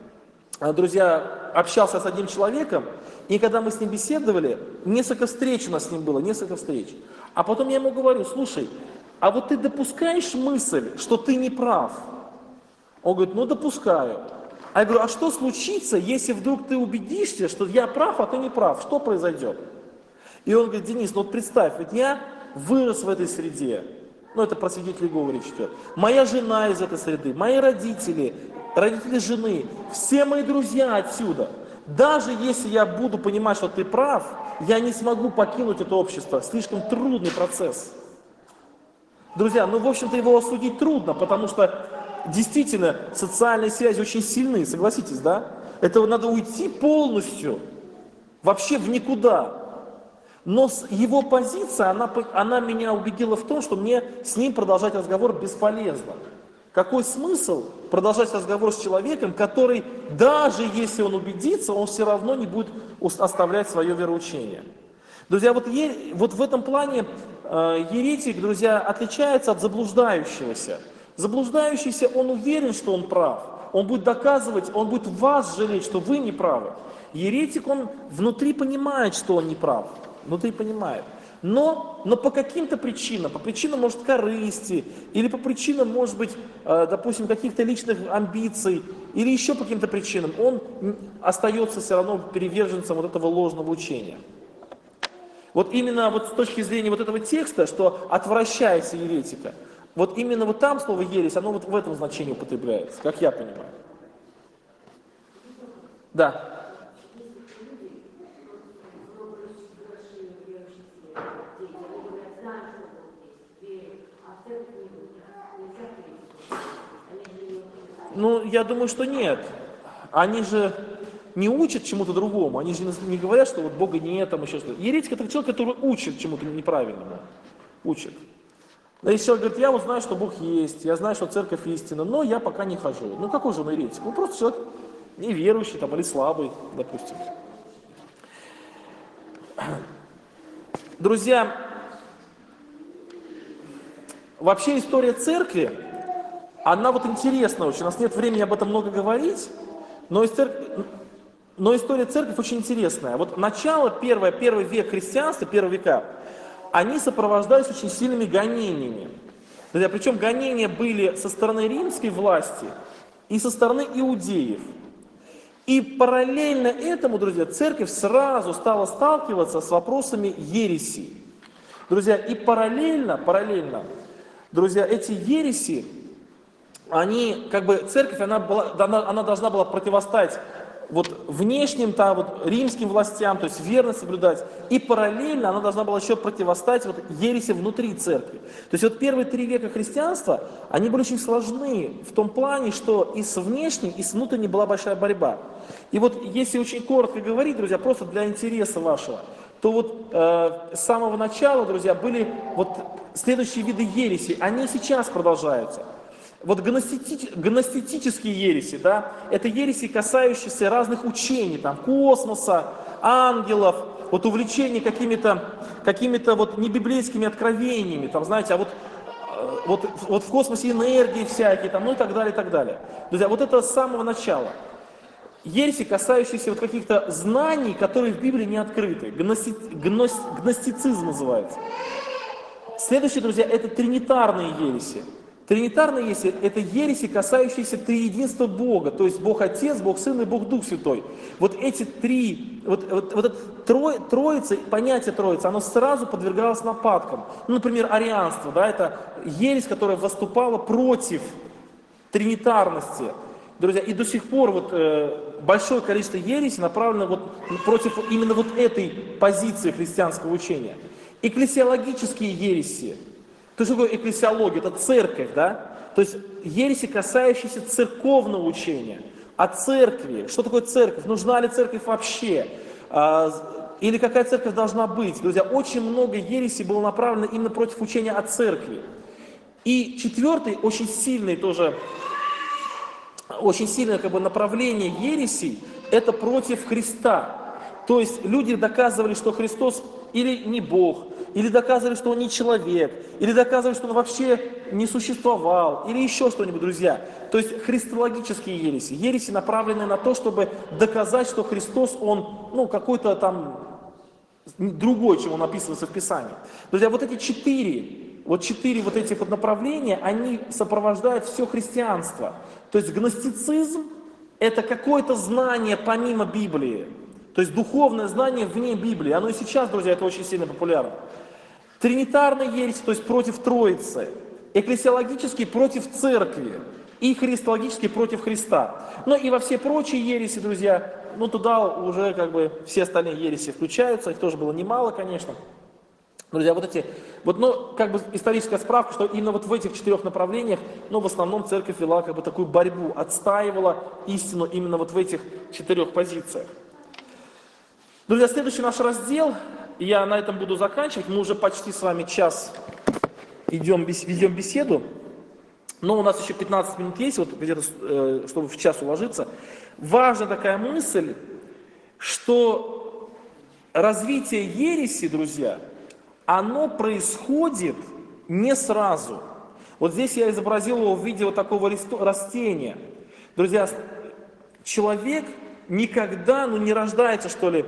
друзья, общался с одним человеком, и когда мы с ним беседовали, несколько встреч у нас с ним было, несколько встреч. А потом я ему говорю, слушай, а вот ты допускаешь мысль, что ты не прав? Он говорит, допускаю. А я говорю, а что случится, если вдруг ты убедишься, что я прав, а ты не прав? Что произойдет? И он говорит, Денис, вот представь, ведь я вырос в этой среде. Это про свидетелей Иеговы речь идет. Моя жена из этой среды, мои родители жены, все мои друзья отсюда. Даже если я буду понимать, что ты прав, я не смогу покинуть это общество. Слишком трудный процесс. Друзья, в общем-то его осудить трудно, потому что действительно социальные связи очень сильны, согласитесь, да? Это надо уйти полностью, вообще в никуда. Но его позиция, она меня убедила в том, что мне с ним продолжать разговор бесполезно. Какой смысл продолжать разговор с человеком, который, даже если он убедится, он все равно не будет оставлять свое вероучение. Друзья, вот в этом плане еретик, друзья, отличается от заблуждающегося. Заблуждающийся, он уверен, что он прав. Он будет доказывать, он будет вас жалеть, что вы не правы. Еретик, он внутри понимает, что он не прав. Внутри понимает. Но по каким-то причинам, по причинам, может, корысти, или по причинам, может быть, допустим, каких-то личных амбиций, или еще по каким-то причинам, он остается все равно приверженцем вот этого ложного учения. Вот именно вот с точки зрения вот этого текста, что отвращается еретика, вот именно вот там слово ересь, оно вот в этом значении употребляется, как я понимаю. Да. Ну, я думаю, что нет. Они же не учат чему-то другому, они же не говорят, что вот Бога нет, там еще что-то. Еретик — это человек, который учит чему-то неправильному. Учит. Да, если человек говорит, я вот знаю, что Бог есть, я знаю, что церковь истина, но я пока не хожу. Ну, какой же он еретик? Ну, просто человек неверующий там, или слабый, допустим. Друзья, вообще история церкви, она вот интересна очень. У нас нет времени об этом много говорить, но история церкви очень интересная. Вот начало, первый век христианства, первые века, они сопровождались очень сильными гонениями. Друзья, причем гонения были со стороны римской власти и со стороны иудеев. И параллельно этому, друзья, церковь сразу стала сталкиваться с вопросами ереси. Друзья, и параллельно, друзья, эти ереси, они, как бы, церковь, она должна была противостоять вот внешним, там, вот, римским властям, то есть верно соблюдать, и параллельно она должна была еще противостоять вот ереси внутри церкви. То есть вот первые 3 века христианства, они были очень сложны в том плане, что и с внешней, и с внутренней была большая борьба. И вот если очень коротко говорить, друзья, просто для интереса вашего, то вот с самого начала, друзья, были вот следующие виды ереси, они и сейчас продолжаются. Вот гностические ереси, да, это ереси, касающиеся разных учений, там, космоса, ангелов, вот увлечение какими-то вот небиблейскими откровениями, там, знаете, вот в космосе энергии всякие, там, ну и так далее, и так далее. Друзья, вот это с самого начала. Ереси, касающиеся вот каких-то знаний, которые в Библии не открыты. Гностицизм называется. Следующее, друзья, это тринитарные ереси. Тринитарные ереси – это ереси, касающиеся триединства Бога, то есть Бог Отец, Бог Сын и Бог Дух Святой. Вот эти три, вот эта троица, понятие троицы, оно сразу подвергалось нападкам. Ну, например, арианство, да, это ересь, которая выступала против тринитарности. Друзья, и до сих пор вот, большое количество ересей направлено вот против именно вот этой позиции христианского учения. Экклесиологические ереси. То есть, что такое экклесиология? Это церковь, да? То есть ереси, касающиеся церковного учения, о церкви. Что такое церковь? Нужна ли церковь вообще? Или какая церковь должна быть? Друзья, очень много ересей было направлено именно против учения о церкви. И четвертый, очень сильный тоже, очень сильное как бы направление ересей, это против Христа. То есть люди доказывали, что Христос или не Бог, или доказывали, что Он не человек, или доказывали, что Он вообще не существовал, или еще что-нибудь, друзья. То есть христологические ереси. Ереси, направленные на то, чтобы доказать, что Христос, Он, ну, какой-то там другой, чем Он описывается в Писании. Друзья, вот эти четыре вот этих вот направления, они сопровождают все христианство. То есть гностицизм – это какое-то знание помимо Библии. То есть духовное знание вне Библии. Оно и сейчас, друзья, это очень сильно популярно. Тринитарная ересь, то есть против Троицы. Экклесиологический против Церкви. И христологический против Христа. Ну и во все прочие ереси, друзья, ну туда уже как бы все остальные ереси включаются. Их тоже было немало, конечно. Друзья, вот эти, вот, ну, как бы историческая справка, что именно вот в этих 4 направлениях, ну, в основном церковь вела как бы такую борьбу, отстаивала истину именно вот в этих 4 позициях. Друзья, следующий наш раздел, я на этом буду заканчивать, мы уже почти с вами час ведем беседу, но у нас еще 15 минут есть, вот где-то, чтобы в час уложиться. Важна такая мысль, что развитие ереси, друзья, оно происходит не сразу. Вот здесь я изобразил его в виде вот такого растения. Друзья, человек никогда, ну, не рождается, что ли,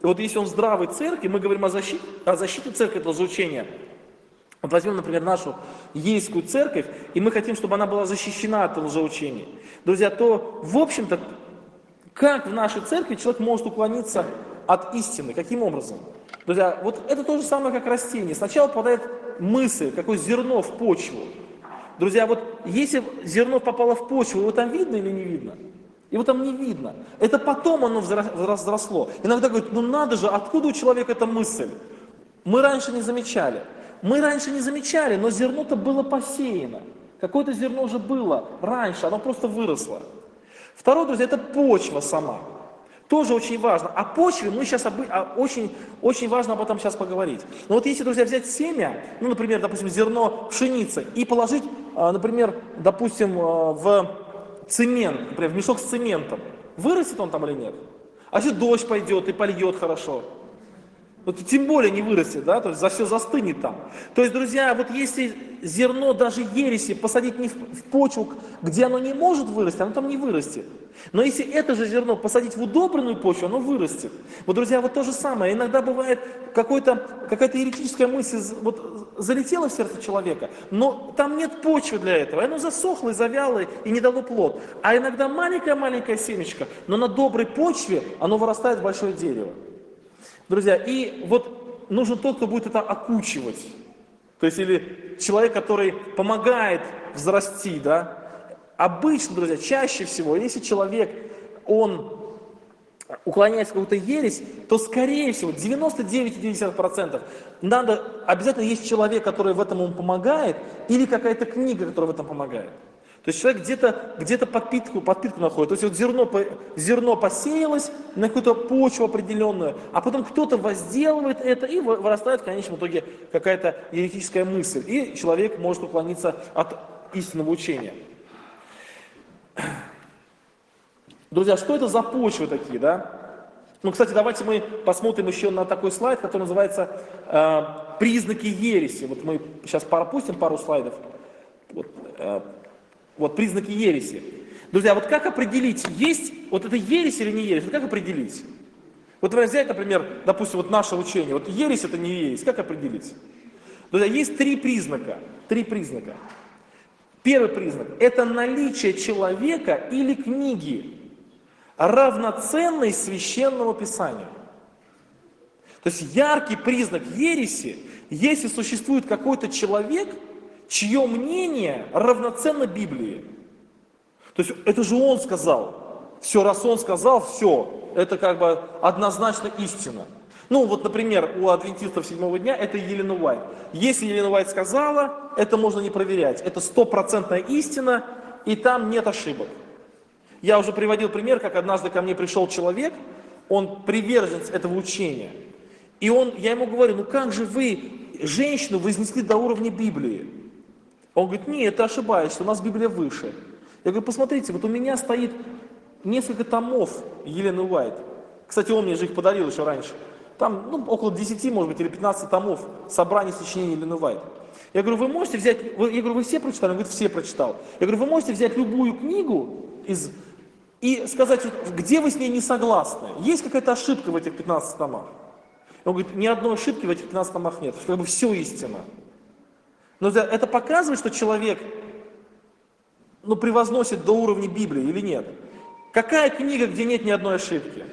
И вот если он в здравой церкви, мы говорим о защите церкви от лжеучения. Вот возьмем, например, нашу ейскую церковь, и мы хотим, чтобы она была защищена от лжеучений. Друзья, то, в общем-то, как в нашей церкви человек может уклониться от истины? Каким образом? Друзья, вот это то же самое, как растение. Сначала попадает мысль, какое зерно в почву. Друзья, вот если зерно попало в почву, его там видно или не видно? Его там не видно. Это потом оно взросло. Иногда говорят, ну надо же, откуда у человека эта мысль? Мы раньше не замечали. Мы раньше не замечали, но зерно-то было посеяно. Какое-то зерно уже было раньше, оно просто выросло. Второе, друзья, это почва сама. Тоже очень важно. О почве мы сейчас очень важно об этом сейчас поговорить. Но вот если, друзья, взять семя, ну, например, допустим, зерно пшеницы и положить, например, допустим, в цемент, например, в мешок с цементом, вырастет он там или нет? А если дождь пойдет и польет хорошо? Вот тем более не вырастет, да, то есть все застынет там. То есть, друзья, вот если зерно даже ереси посадить не в почву, где оно не может вырасти, оно там не вырастет. Но если это же зерно посадить в удобренную почву, оно вырастет. Вот, друзья, вот то же самое. Иногда бывает какая-то еретическая мысль вот, залетела в сердце человека, но там нет почвы для этого. Оно засохло и завяло и не дало плод. А иногда маленькое семечко, но на доброй почве оно вырастает в большое дерево. Друзья, и вот нужен тот, кто будет это окучивать. То есть, или человек, который помогает взрасти, да. Обычно, друзья, чаще всего, если человек, он уклоняется в какую-то ересь, то, скорее всего, 99,9% обязательно есть человек, который в этом ему помогает, или какая-то книга, которая в этом помогает. То есть человек где-то подпитку находит. То есть вот зерно посеялось на какую-то почву определенную, а потом кто-то возделывает это, и вырастает в конечном итоге какая-то еретическая мысль. И человек может уклониться от истинного учения. Друзья, что это за почвы такие, да? Ну, кстати, давайте мы посмотрим еще на такой слайд, который называется «Признаки ереси». Вот мы сейчас пропустим пару слайдов. Вот признаки ереси. Друзья, вот как определить, есть вот это ересь или не ересь? Вот как определить? Вот взять, например, допустим, вот наше учение. Вот ересь это не ересь. Как определить? Друзья, есть три признака. Первый признак – это наличие человека или книги, равноценной священному писанию. То есть яркий признак ереси, если существует какой-то человек, чье мнение равноценно Библии. То есть это же он сказал. Все, раз он сказал, все, это как бы однозначно истина. Ну вот, например, у адвентистов седьмого дня это Елена Уайт. Если Елена Уайт сказала, это можно не проверять. Это 100% истина, и там нет ошибок. Я уже приводил пример, как однажды ко мне пришел человек, он приверженец этого учения. И я ему говорю, ну как же вы женщину вознесли до уровня Библии? Он говорит, нет, ты ошибаешься, у нас Библия выше. Я говорю, посмотрите, вот у меня стоит несколько томов Елены Уайт. Кстати, он мне же их подарил еще раньше. Там около 10, может быть, или 15 томов собраний сочинений Елены Уайт. Я говорю, вы можете взять, я говорю, вы все прочитали? Он говорит, все прочитал. Я говорю, вы можете взять любую книгу и сказать, где вы с ней не согласны? Есть какая-то ошибка в этих 15 томах? Он говорит, ни одной ошибки в этих 15 томах нет, как бы все истина. Но это показывает, что человек превозносит до уровня Библии или нет? Какая книга, где нет ни одной ошибки?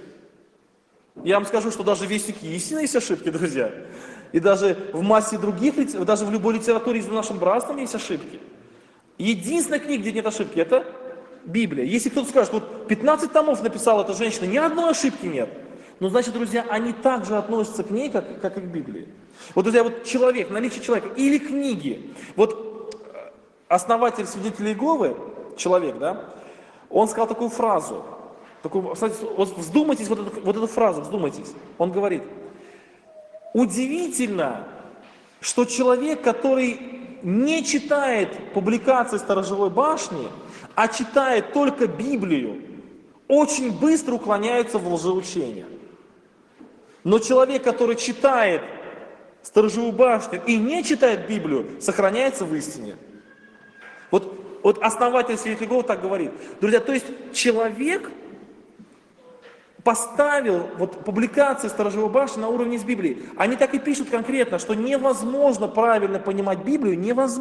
Я вам скажу, что даже в «Вестнике истины» есть ошибки, друзья. И даже в массе других, даже в любой литературе в нашем братстве есть ошибки. Единственная книга, где нет ошибки, это Библия. Если кто-то скажет, вот 15 томов написала эта женщина, ни одной ошибки нет. Но значит, друзья, они также относятся к ней, как и к Библии. Вот, друзья, вот человек, наличие человека или книги. Вот основатель Свидетелей Иеговы, человек, да, он сказал такую фразу. Вот вздумайтесь, вот эту фразу, вздумайтесь. Он говорит, удивительно, что человек, который не читает публикации Сторожевой башни, а читает только Библию, очень быстро уклоняется в лжеучение. Но человек, который читает Сторожевую башню и не читает Библию, сохраняется в истине. Вот основатель Свидетелей Иеговы так говорит. Друзья, то есть человек поставил вот публикации «Сторожевой башни» на уровне из Библии. Они так и пишут конкретно, что невозможно правильно понимать Библию,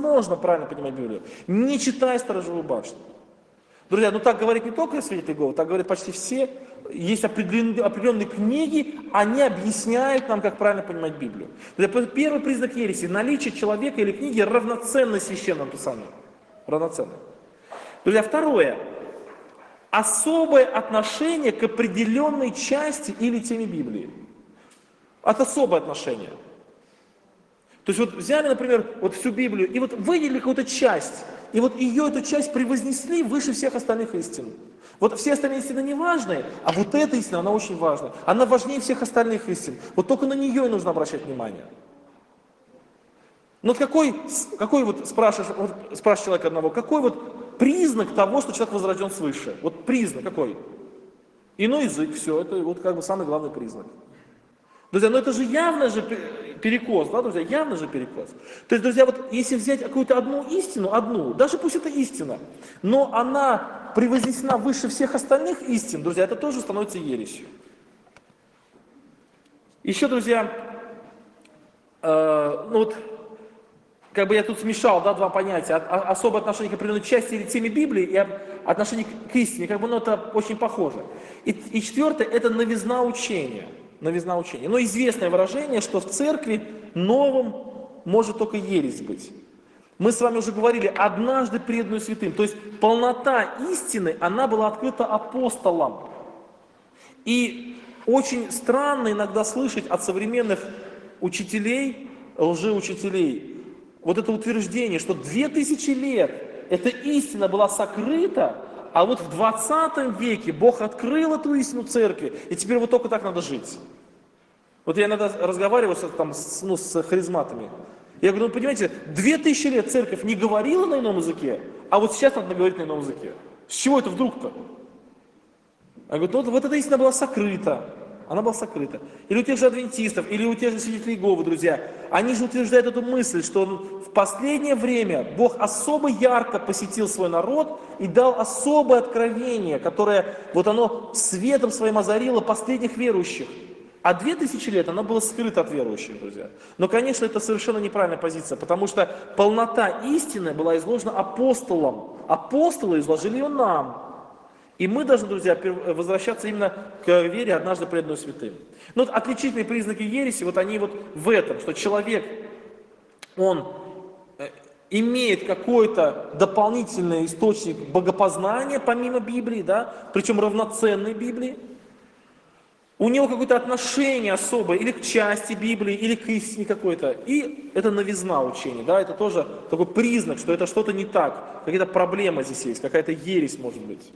не читая «Сторожевую башню». Друзья, ну так говорит не только свидетель Иеговы, так говорят почти все. Есть определенные книги, они объясняют нам, как правильно понимать Библию. Друзья, первый признак ереси – наличие человека или книги равноценной священному писанию. Равноценно. Друзья, второе. Особое отношение к определенной части или теме Библии. Это особое отношение. То есть вот взяли, например, вот всю Библию и вот выделили какую-то часть, и вот ее, эту часть превознесли выше всех остальных истин. Вот все остальные истины не важны, а вот эта истина, она очень важна. Она важнее всех остальных истин. Вот только на нее и нужно обращать внимание. Но какой вот спрашиваешь человека одного, какой вот признак того, что человек возрожден свыше? Вот признак какой? Иной язык, все, это вот как бы самый главный признак. Друзья, ну это же явно же перекос, да, друзья, явно же перекос. То есть, друзья, вот если взять какую-то одну истину, даже пусть это истина, но она превознесена выше всех остальных истин, друзья, это тоже становится ересью. Еще, друзья, ну вот, как бы я тут смешал, да, два понятия, особое отношение к определенной части или теме Библии и отношение к истине, как бы, ну, это очень похоже. И четвертое, это новизна учения. Новизна учения. Но известное выражение, что в церкви новым может только ересь быть. Мы с вами уже говорили, однажды преданную святым, то есть полнота истины, она была открыта апостолам. И очень странно иногда слышать от современных учителей, лжеучителей, вот это утверждение, что 2000 лет эта истина была сокрыта, а вот в 20 веке Бог открыл эту истину церкви, и теперь вот только так надо жить. Вот я иногда разговариваю с харизматами. Я говорю, ну понимаете, 2000 лет церковь не говорила на ином языке, а вот сейчас надо говорить на ином языке. С чего это вдруг-то? Я говорю, ну вот эта истина была сокрыта. Она была сокрыта. Или у тех же адвентистов, или у тех же свидетелей Иеговы, друзья. Они же утверждают эту мысль, что в последнее время Бог особо ярко посетил свой народ и дал особое откровение, которое вот оно светом своим озарило последних верующих. А 2000 лет оно было скрыто от верующих, друзья. Но, конечно, это совершенно неправильная позиция, потому что полнота истины была изложена апостолам. Апостолы изложили ее нам. И мы должны, друзья, возвращаться именно к вере, однажды преданную святым. Но вот отличительные признаки ереси, вот они вот в этом, что человек, он имеет какой-то дополнительный источник богопознания, помимо Библии, да, причем равноценной Библии. У него какое-то отношение особое или к части Библии, или к истине какой-то. И это новизна учения, да, это тоже такой признак, что это что-то не так, какая-то проблема здесь есть, какая-то ересь может быть.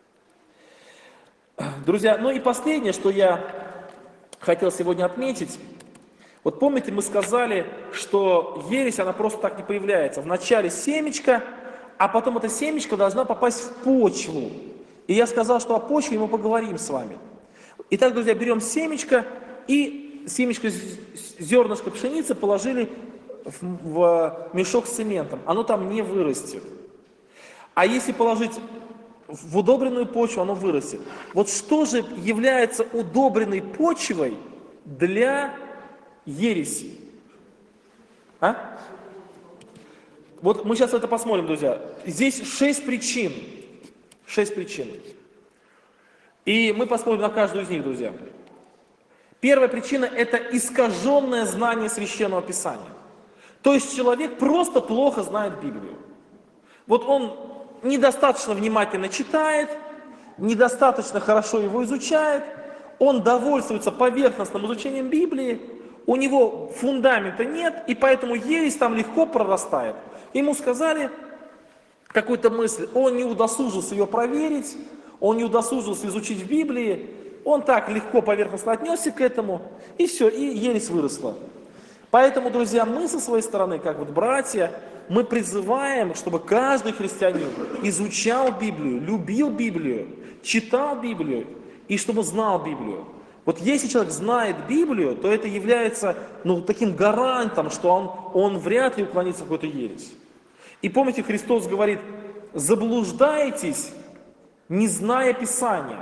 Друзья, ну и последнее, что я хотел сегодня отметить. Вот помните, мы сказали, что ересь, она просто так не появляется. Вначале семечко, а потом эта семечко должна попасть в почву. И я сказал, что о почве мы поговорим с вами. Итак, друзья, берем семечко и семечко зернышко пшеницы положили в мешок с цементом. Оно там не вырастет. А если положить в удобренную почву, оно вырастет. Вот что же является удобренной почвой для ереси? А? Вот мы сейчас это посмотрим, друзья. Здесь 6 причин. 6 причин. И мы посмотрим на каждую из них, друзья. Первая причина – это искаженное знание Священного Писания. То есть человек просто плохо знает Библию. Вот он недостаточно внимательно читает, недостаточно хорошо его изучает, он довольствуется поверхностным изучением Библии, у него фундамента нет, и поэтому ересь там легко прорастает. Ему сказали какую-то мысль, он не удосужился ее проверить, он не удосужился изучить в Библии, он так легко поверхностно отнесся к этому, и все, и ересь выросла. Поэтому, друзья, мы со своей стороны, как вот братья, мы призываем, чтобы каждый христианин изучал Библию, любил Библию, читал Библию и чтобы знал Библию. Вот если человек знает Библию, то это является таким гарантом, что он вряд ли уклонится в какую-то ересь. И помните, Христос говорит, заблуждаетесь, не зная Писания.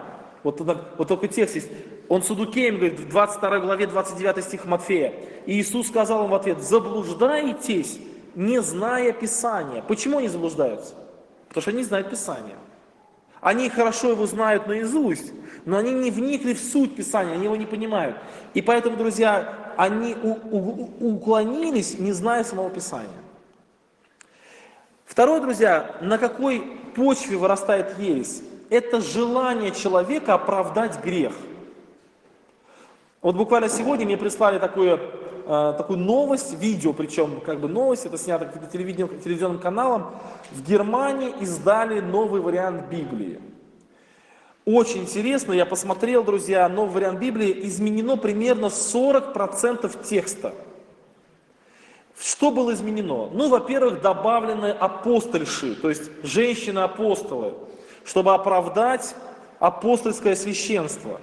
Вот такой текст есть. Он Саддукеям говорит в 22 главе 29 стих Матфея. И Иисус сказал им в ответ: заблуждаетесь, не зная Писания. Почему они заблуждаются? Потому что они не знают Писания. Они хорошо его знают наизусть, но они не вникли в суть Писания, они его не понимают. И поэтому, друзья, они уклонились, не зная самого Писания. Второе, друзья, на какой почве вырастает ересь? Это желание человека оправдать грех. Вот буквально сегодня мне прислали такую новость, видео, причем как бы новость, это снято телевизионным каналом. В Германии издали новый вариант Библии. Очень интересно, я посмотрел, друзья, новый вариант Библии, изменено примерно 40% текста. Что было изменено? Ну, во-первых, добавлены апостольши, то есть женщины-апостолы, чтобы оправдать апостольское священство.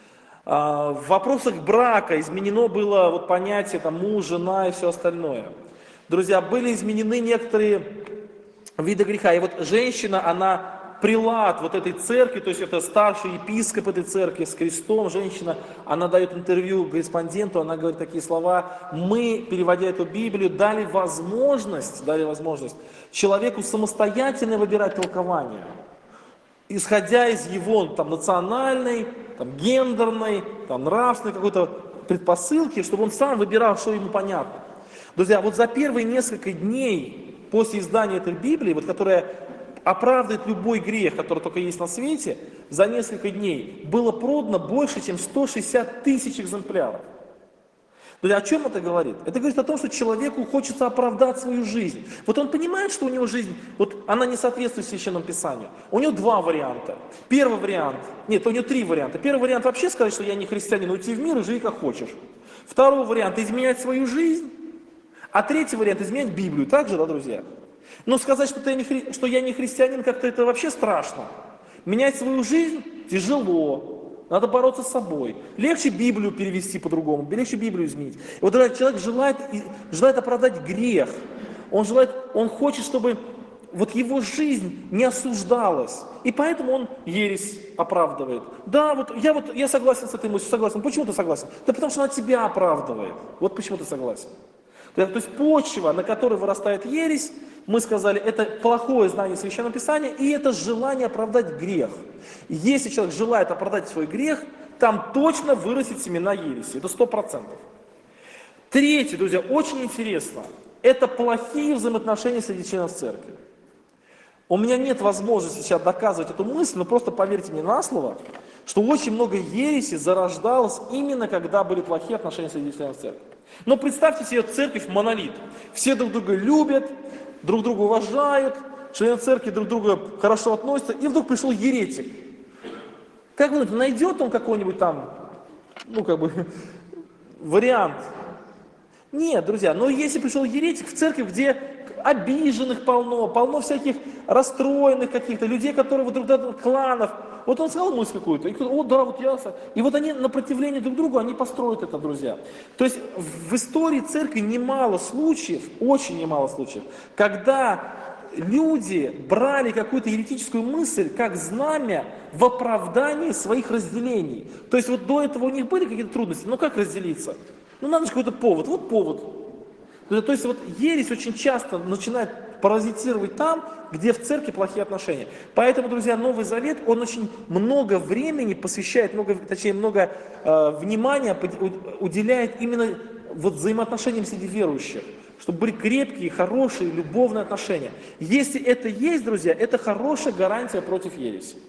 В вопросах брака изменено было вот понятие там, муж, жена и все остальное. Друзья, были изменены некоторые виды греха. И вот женщина, она прилад вот этой церкви, то есть это старший епископ этой церкви с крестом, женщина, она дает интервью корреспонденту, она говорит такие слова: мы, переводя эту Библию, дали возможность человеку самостоятельно выбирать толкование, исходя из его там, национальной, там, гендерной, там, нравственной какой-то предпосылки, чтобы он сам выбирал, что ему понятно. Друзья, вот за первые несколько дней после издания этой Библии, вот, которая оправдывает любой грех, который только есть на свете, за несколько дней было продано больше, чем 160 тысяч экземпляров. Друзья, о чем это говорит? Это говорит о том, что человеку хочется оправдать свою жизнь. Вот он понимает, что у него жизнь, вот она не соответствует Священному Писанию. У него два варианта. Первый вариант, нет, у него три варианта. Первый вариант вообще сказать, что я не христианин, уйти в мир и живи как хочешь. Второй вариант изменять свою жизнь. А третий вариант изменять Библию. Так же, да, друзья? Но сказать, что я не христианин, как-то это вообще страшно. Менять свою жизнь тяжело. Надо бороться с собой. Легче Библию перевести по-другому, легче Библию изменить. И вот человек желает оправдать грех. Он хочет, чтобы вот его жизнь не осуждалась. И поэтому он ересь оправдывает. Да, я согласен с этой мыслью, согласен. Почему ты согласен? Да потому что она тебя оправдывает. Вот почему ты согласен. То есть почва, на которой вырастает ересь, мы сказали, это плохое знание Священного Писания, и это желание оправдать грех. Если человек желает оправдать свой грех, там точно вырастет семена ереси, это 100%. Третье, друзья, очень интересно, это плохие взаимоотношения среди членов церкви. У меня нет возможности сейчас доказывать эту мысль, но просто поверьте мне на слово, что очень много ереси зарождалось именно когда были плохие отношения среди членов церкви. Но представьте себе церковь монолит. Все друг друга любят, друг друга уважают, члены церкви друг к другу хорошо относятся, и вдруг пришел еретик. Как вы думаете, найдет он какой-нибудь там, вариант? Нет, друзья, но если пришел еретик в церковь, где обиженных полно всяких расстроенных каких-то людей, которые вот друг кланов, вот он сказал мысль какую-то, и и вот они на противление друг другу, они построят это, друзья. То есть в истории церкви немало случаев, очень немало случаев, когда люди брали какую-то еретическую мысль как знамя в оправдании своих разделений. То есть вот до этого у них были какие-то трудности, но как разделиться? Надо же какой-то повод, вот повод. То есть вот ересь очень часто начинает паразитировать там, где в церкви плохие отношения. Поэтому, друзья, Новый Завет, он очень много времени посвящает, много внимания уделяет именно вот взаимоотношениям среди верующих, чтобы были крепкие, хорошие, любовные отношения. Если это есть, друзья, это хорошая гарантия против ереси.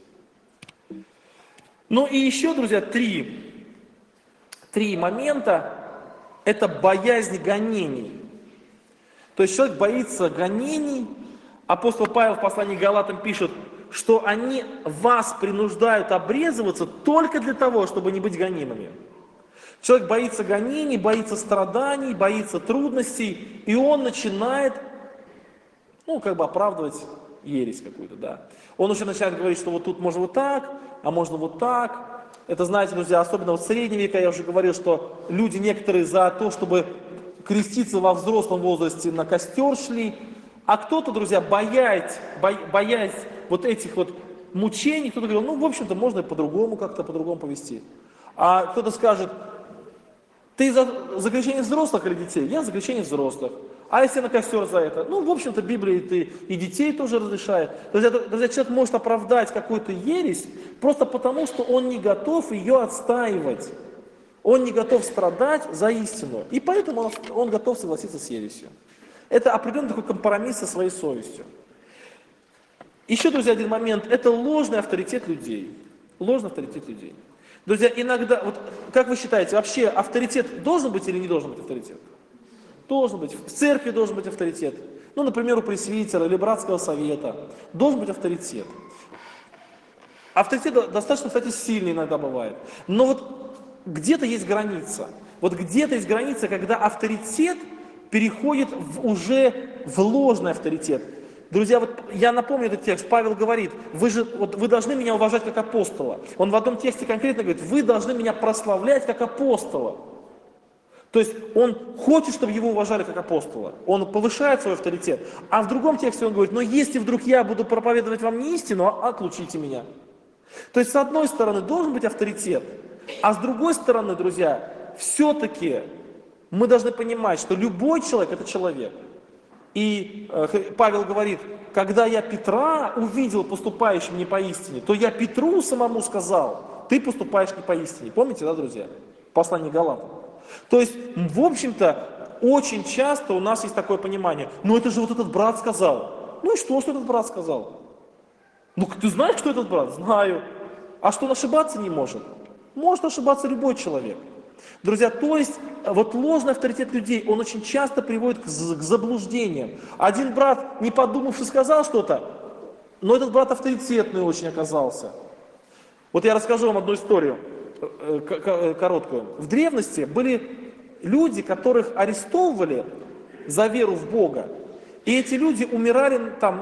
Ну и еще, друзья, три момента. Это боязнь гонений. То есть человек боится гонений. Апостол Павел в послании к Галатам пишет, что они вас принуждают обрезываться только для того, чтобы не быть гонимыми. Человек боится гонений, боится страданий, боится трудностей, и он начинает, оправдывать ересь какую-то, да. Он уже начинает говорить, что вот тут можно вот так, а можно вот так. Это, знаете, друзья, особенно в средние века, я уже говорил, что люди некоторые за то, чтобы креститься во взрослом возрасте, на костер шли, а кто-то, друзья, боясь вот этих вот мучений, кто-то говорил, ну, в общем-то, можно и по-другому как-то, по-другому повести. А кто-то скажет, ты за крещение взрослых или детей? Я за крещение взрослых. А если на костер за это? Ну, в общем-то, Библия и детей тоже разрешает. Друзья, человек может оправдать какую-то ересь просто потому, что он не готов ее отстаивать. Он не готов страдать за истину. И поэтому он готов согласиться с ересью. Это определенный такой компромисс со своей совестью. Еще, друзья, один момент. Это ложный авторитет людей. Ложный авторитет людей. Друзья, иногда, вот как вы считаете, вообще авторитет должен быть или не должен быть авторитет? Должен быть. В церкви должен быть авторитет. Ну, например, у пресвитера или братского совета. Должен быть авторитет. Авторитет достаточно, кстати, сильный иногда бывает. Но вот где-то есть граница. Вот где-то есть граница, когда авторитет переходит уже в ложный авторитет. Друзья, вот я напомню этот текст, Павел говорит, вы должны меня уважать как апостола. Он в одном тексте конкретно говорит, вы должны меня прославлять как апостола. То есть он хочет, чтобы его уважали как апостола. Он повышает свой авторитет. А в другом тексте он говорит, но если вдруг я буду проповедовать вам не истину, отлучите меня. То есть с одной стороны должен быть авторитет, а с другой стороны, друзья, все-таки мы должны понимать, что любой человек это человек. И Павел говорит, когда я Петра увидел поступающим не по истине, то я Петру самому сказал, ты поступаешь не по истине. Помните, да, друзья? Послание Галатам. То есть, в общем-то, очень часто у нас есть такое понимание, ну это же вот этот брат сказал. Ну и что этот брат сказал? Ну ты знаешь, кто этот брат? Знаю. А что он ошибаться не может? Может ошибаться любой человек. Друзья, то есть вот ложный авторитет людей, он очень часто приводит к заблуждениям. Один брат, не подумавши, сказал что-то, но этот брат авторитетный очень оказался. Вот я расскажу вам одну историю, короткую. В древности были люди, которых арестовывали за веру в Бога. И эти люди умирали там,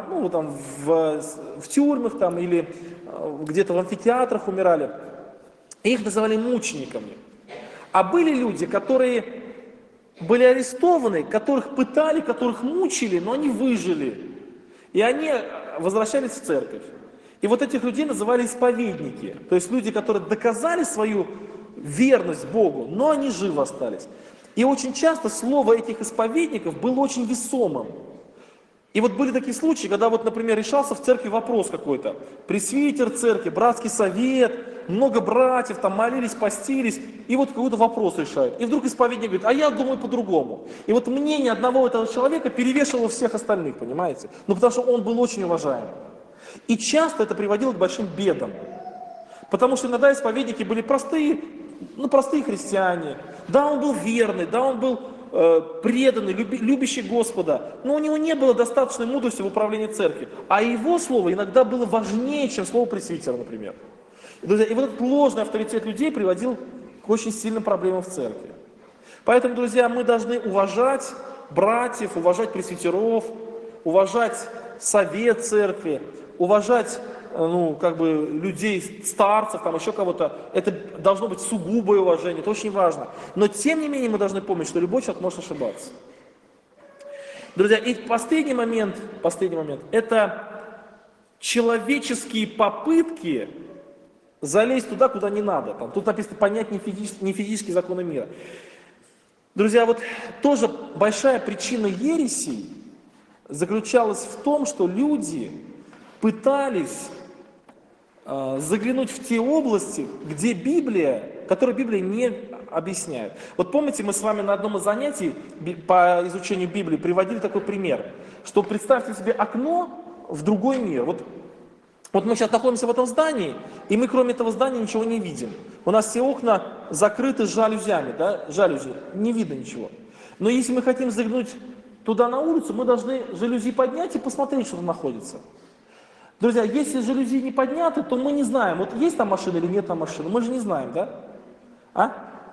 в тюрьмах там, или где-то в амфитеатрах умирали. И их называли мучениками. А были люди, которые были арестованы, которых пытали, которых мучили, но они выжили. И они возвращались в церковь. И вот этих людей называли исповедники. То есть люди, которые доказали свою верность Богу, но они живы остались. И очень часто слово этих исповедников было очень весомым. И вот были такие случаи, когда вот, например, решался в церкви вопрос какой-то. Пресвитер церкви, братский совет, много братьев, там молились, постились, и вот какой-то вопрос решают. И вдруг исповедник говорит, а я думаю по-другому. И вот мнение одного этого человека перевешивало всех остальных, понимаете? Ну потому что он был очень уважаем. И часто это приводило к большим бедам. Потому что иногда исповедники были простые христиане. Да, он был верный, да, он был преданный, любящий Господа, но у него не было достаточной мудрости в управлении церковью. А его слово иногда было важнее, чем слово пресвитера, например. Друзья, и вот этот ложный авторитет людей приводил к очень сильным проблемам в церкви. Поэтому, друзья, мы должны уважать братьев, уважать пресвитеров, уважать совет церкви, уважать людей, старцев, там еще кого-то. Это должно быть сугубое уважение, это очень важно. Но тем не менее мы должны помнить, что любой человек может ошибаться. Друзья, и последний момент, это человеческие попытки залезть туда, куда не надо. Тут написано понять не физические законы мира. Друзья, вот тоже большая причина ересей заключалась в том, что люди пытались заглянуть в те области, которые Библия не объясняет. Вот помните, мы с вами на одном из занятий по изучению Библии приводили такой пример, что представьте себе окно в другой мир. Вот мы сейчас находимся в этом здании, и мы кроме этого здания ничего не видим. У нас все окна закрыты жалюзями, жалюзи, не видно ничего. Но если мы хотим заглянуть туда на улицу, мы должны жалюзи поднять и посмотреть, что там находится. Друзья, если жалюзи не подняты, то мы не знаем, вот есть там машина или нет там машины, мы же не знаем, да?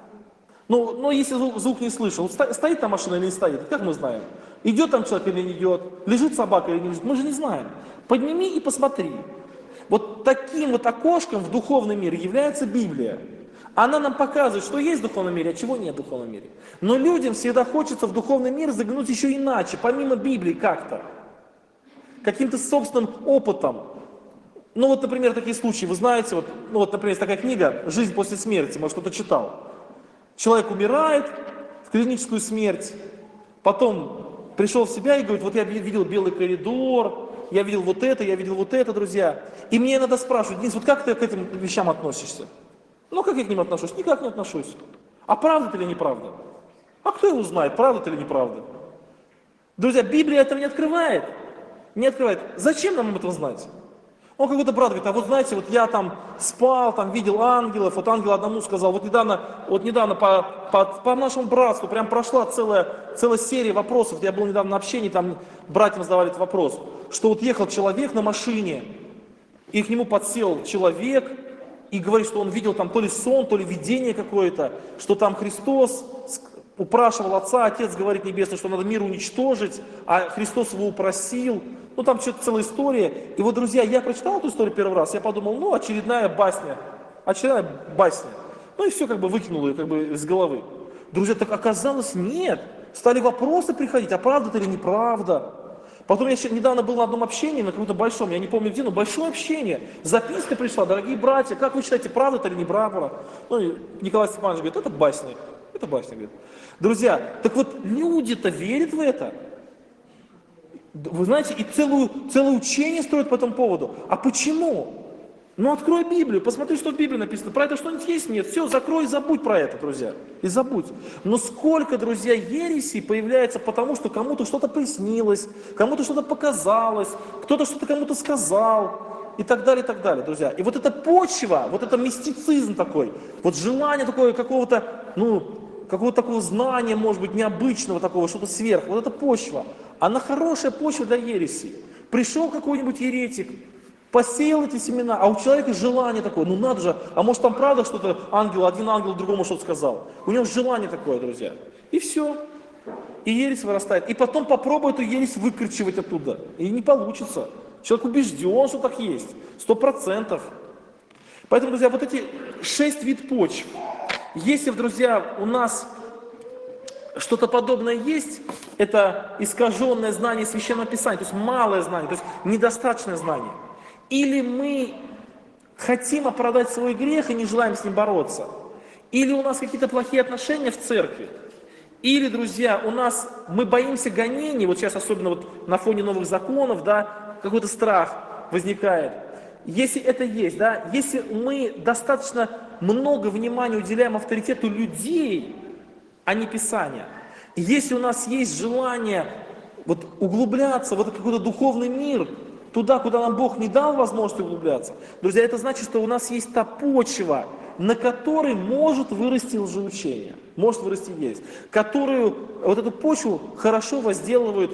Но если звук не слышал, стоит там машина или не стоит, как мы знаем? Идет там человек или не идет, лежит собака или не лежит, мы же не знаем. Подними и посмотри. Вот таким вот окошком в духовный мир является Библия. Она нам показывает, что есть в духовном мире, а чего нет в духовном мире. Но людям всегда хочется в духовный мир заглянуть еще иначе, помимо Библии как-то. Каким-то собственным опытом Ну вот, например, такие случаи, вы знаете, вот, ну вот, например, есть такая книга «Жизнь после смерти», может, кто-то читал. Человек умирает в клиническую смерть, потом пришел в себя и говорит, вот я видел белый коридор, я видел вот это, друзья. И мне иногда спрашивают: Денис, вот как ты к этим вещам относишься? Ну, как я к ним отношусь? Никак не отношусь. А правда это или неправда? А кто его знает, правда это или неправда? Друзья, Библия этого не открывает. Не открывает. Зачем нам об этом знать? Он какой-то брат говорит, а вот знаете, вот я там спал, там видел ангелов, вот ангел одному сказал, вот недавно по нашему братству прям прошла целая серия вопросов, я был недавно на общении, там братьям задавали этот вопрос, что вот ехал человек на машине, и к нему подсел человек, и говорит, что он видел там то ли сон, то ли видение какое-то, что там Христос упрашивал Отца, Отец говорит Небесный, что надо мир уничтожить, а Христос его упросил. Ну там что-то целая история. И вот, друзья, я прочитал эту историю первый раз, я подумал, ну очередная басня. Ну и все как бы выкинул ее как бы из головы. Друзья, так оказалось нет. Стали вопросы приходить, а правда это или неправда. Потом я недавно был на одном общении, на каком-то большом, я не помню где, но большое общение. Записка пришла: дорогие братья, как вы считаете, правда это или неправда? Ну и Николай Степанович говорит, это басня. Это басня, говорит. Друзья, так вот люди-то верят в это. Вы знаете, и целое учение строят по этому поводу. А почему? Ну открой Библию, посмотри, что в Библии написано. Про это что-нибудь есть? Нет. Все, закрой и забудь про это, друзья. И забудь. Но сколько, друзья, ересей появляется потому, что кому-то что-то приснилось, кому-то что-то показалось, кто-то что-то кому-то сказал. И так далее, друзья. И вот эта почва, вот это мистицизм такой, вот желание такое какого-то такого знания, может быть, необычного такого, что-то сверх. Вот эта почва, она хорошая почва для ереси. Пришел какой-нибудь еретик, посеял эти семена, а у человека желание такое, ну надо же, а может там правда что-то один ангел другому что-то сказал. У него желание такое, друзья. И все. И ересь вырастает. И потом попробуй эту ересь выкручивать оттуда. И не получится. Человек убежден, что так есть. 100%. Поэтому, друзья, вот эти 6 видов почв. Если, друзья, у нас что-то подобное есть, это искаженное знание Священного Писания, то есть малое знание, то есть недостаточное знание. Или мы хотим оправдать свой грех и не желаем с ним бороться. Или у нас какие-то плохие отношения в церкви. Или, друзья, мы боимся гонений, вот сейчас особенно вот на фоне новых законов, да, какой-то страх возникает. Если это есть, да, если мы достаточно много внимания уделяем авторитету людей, а не Писания, если у нас есть желание вот углубляться в этот какой-то духовный мир, туда, куда нам Бог не дал возможности углубляться, друзья, это значит, что у нас есть та почва, на которой может вырасти лжеучение, может вырасти ересь, которую, вот эту почву хорошо возделывают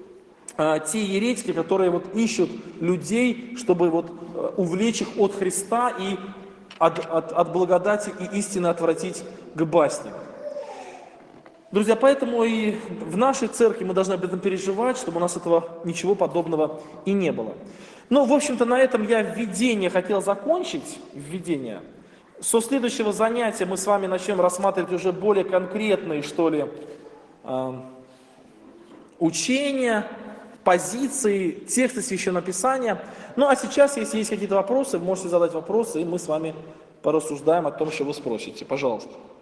те еретики, которые вот ищут людей, чтобы вот увлечь их от Христа и от благодати и истины отвратить к басне. Друзья, поэтому и в нашей церкви мы должны об этом переживать, чтобы у нас этого ничего подобного и не было. Ну, в общем-то, на этом я введение хотел закончить, введение. Со следующего занятия мы с вами начнем рассматривать уже более конкретные, что ли, учения, позиции, тексты Священного Писания. Ну, а сейчас, если есть какие-то вопросы, вы можете задать вопросы, и мы с вами порассуждаем о том, что вы спросите. Пожалуйста.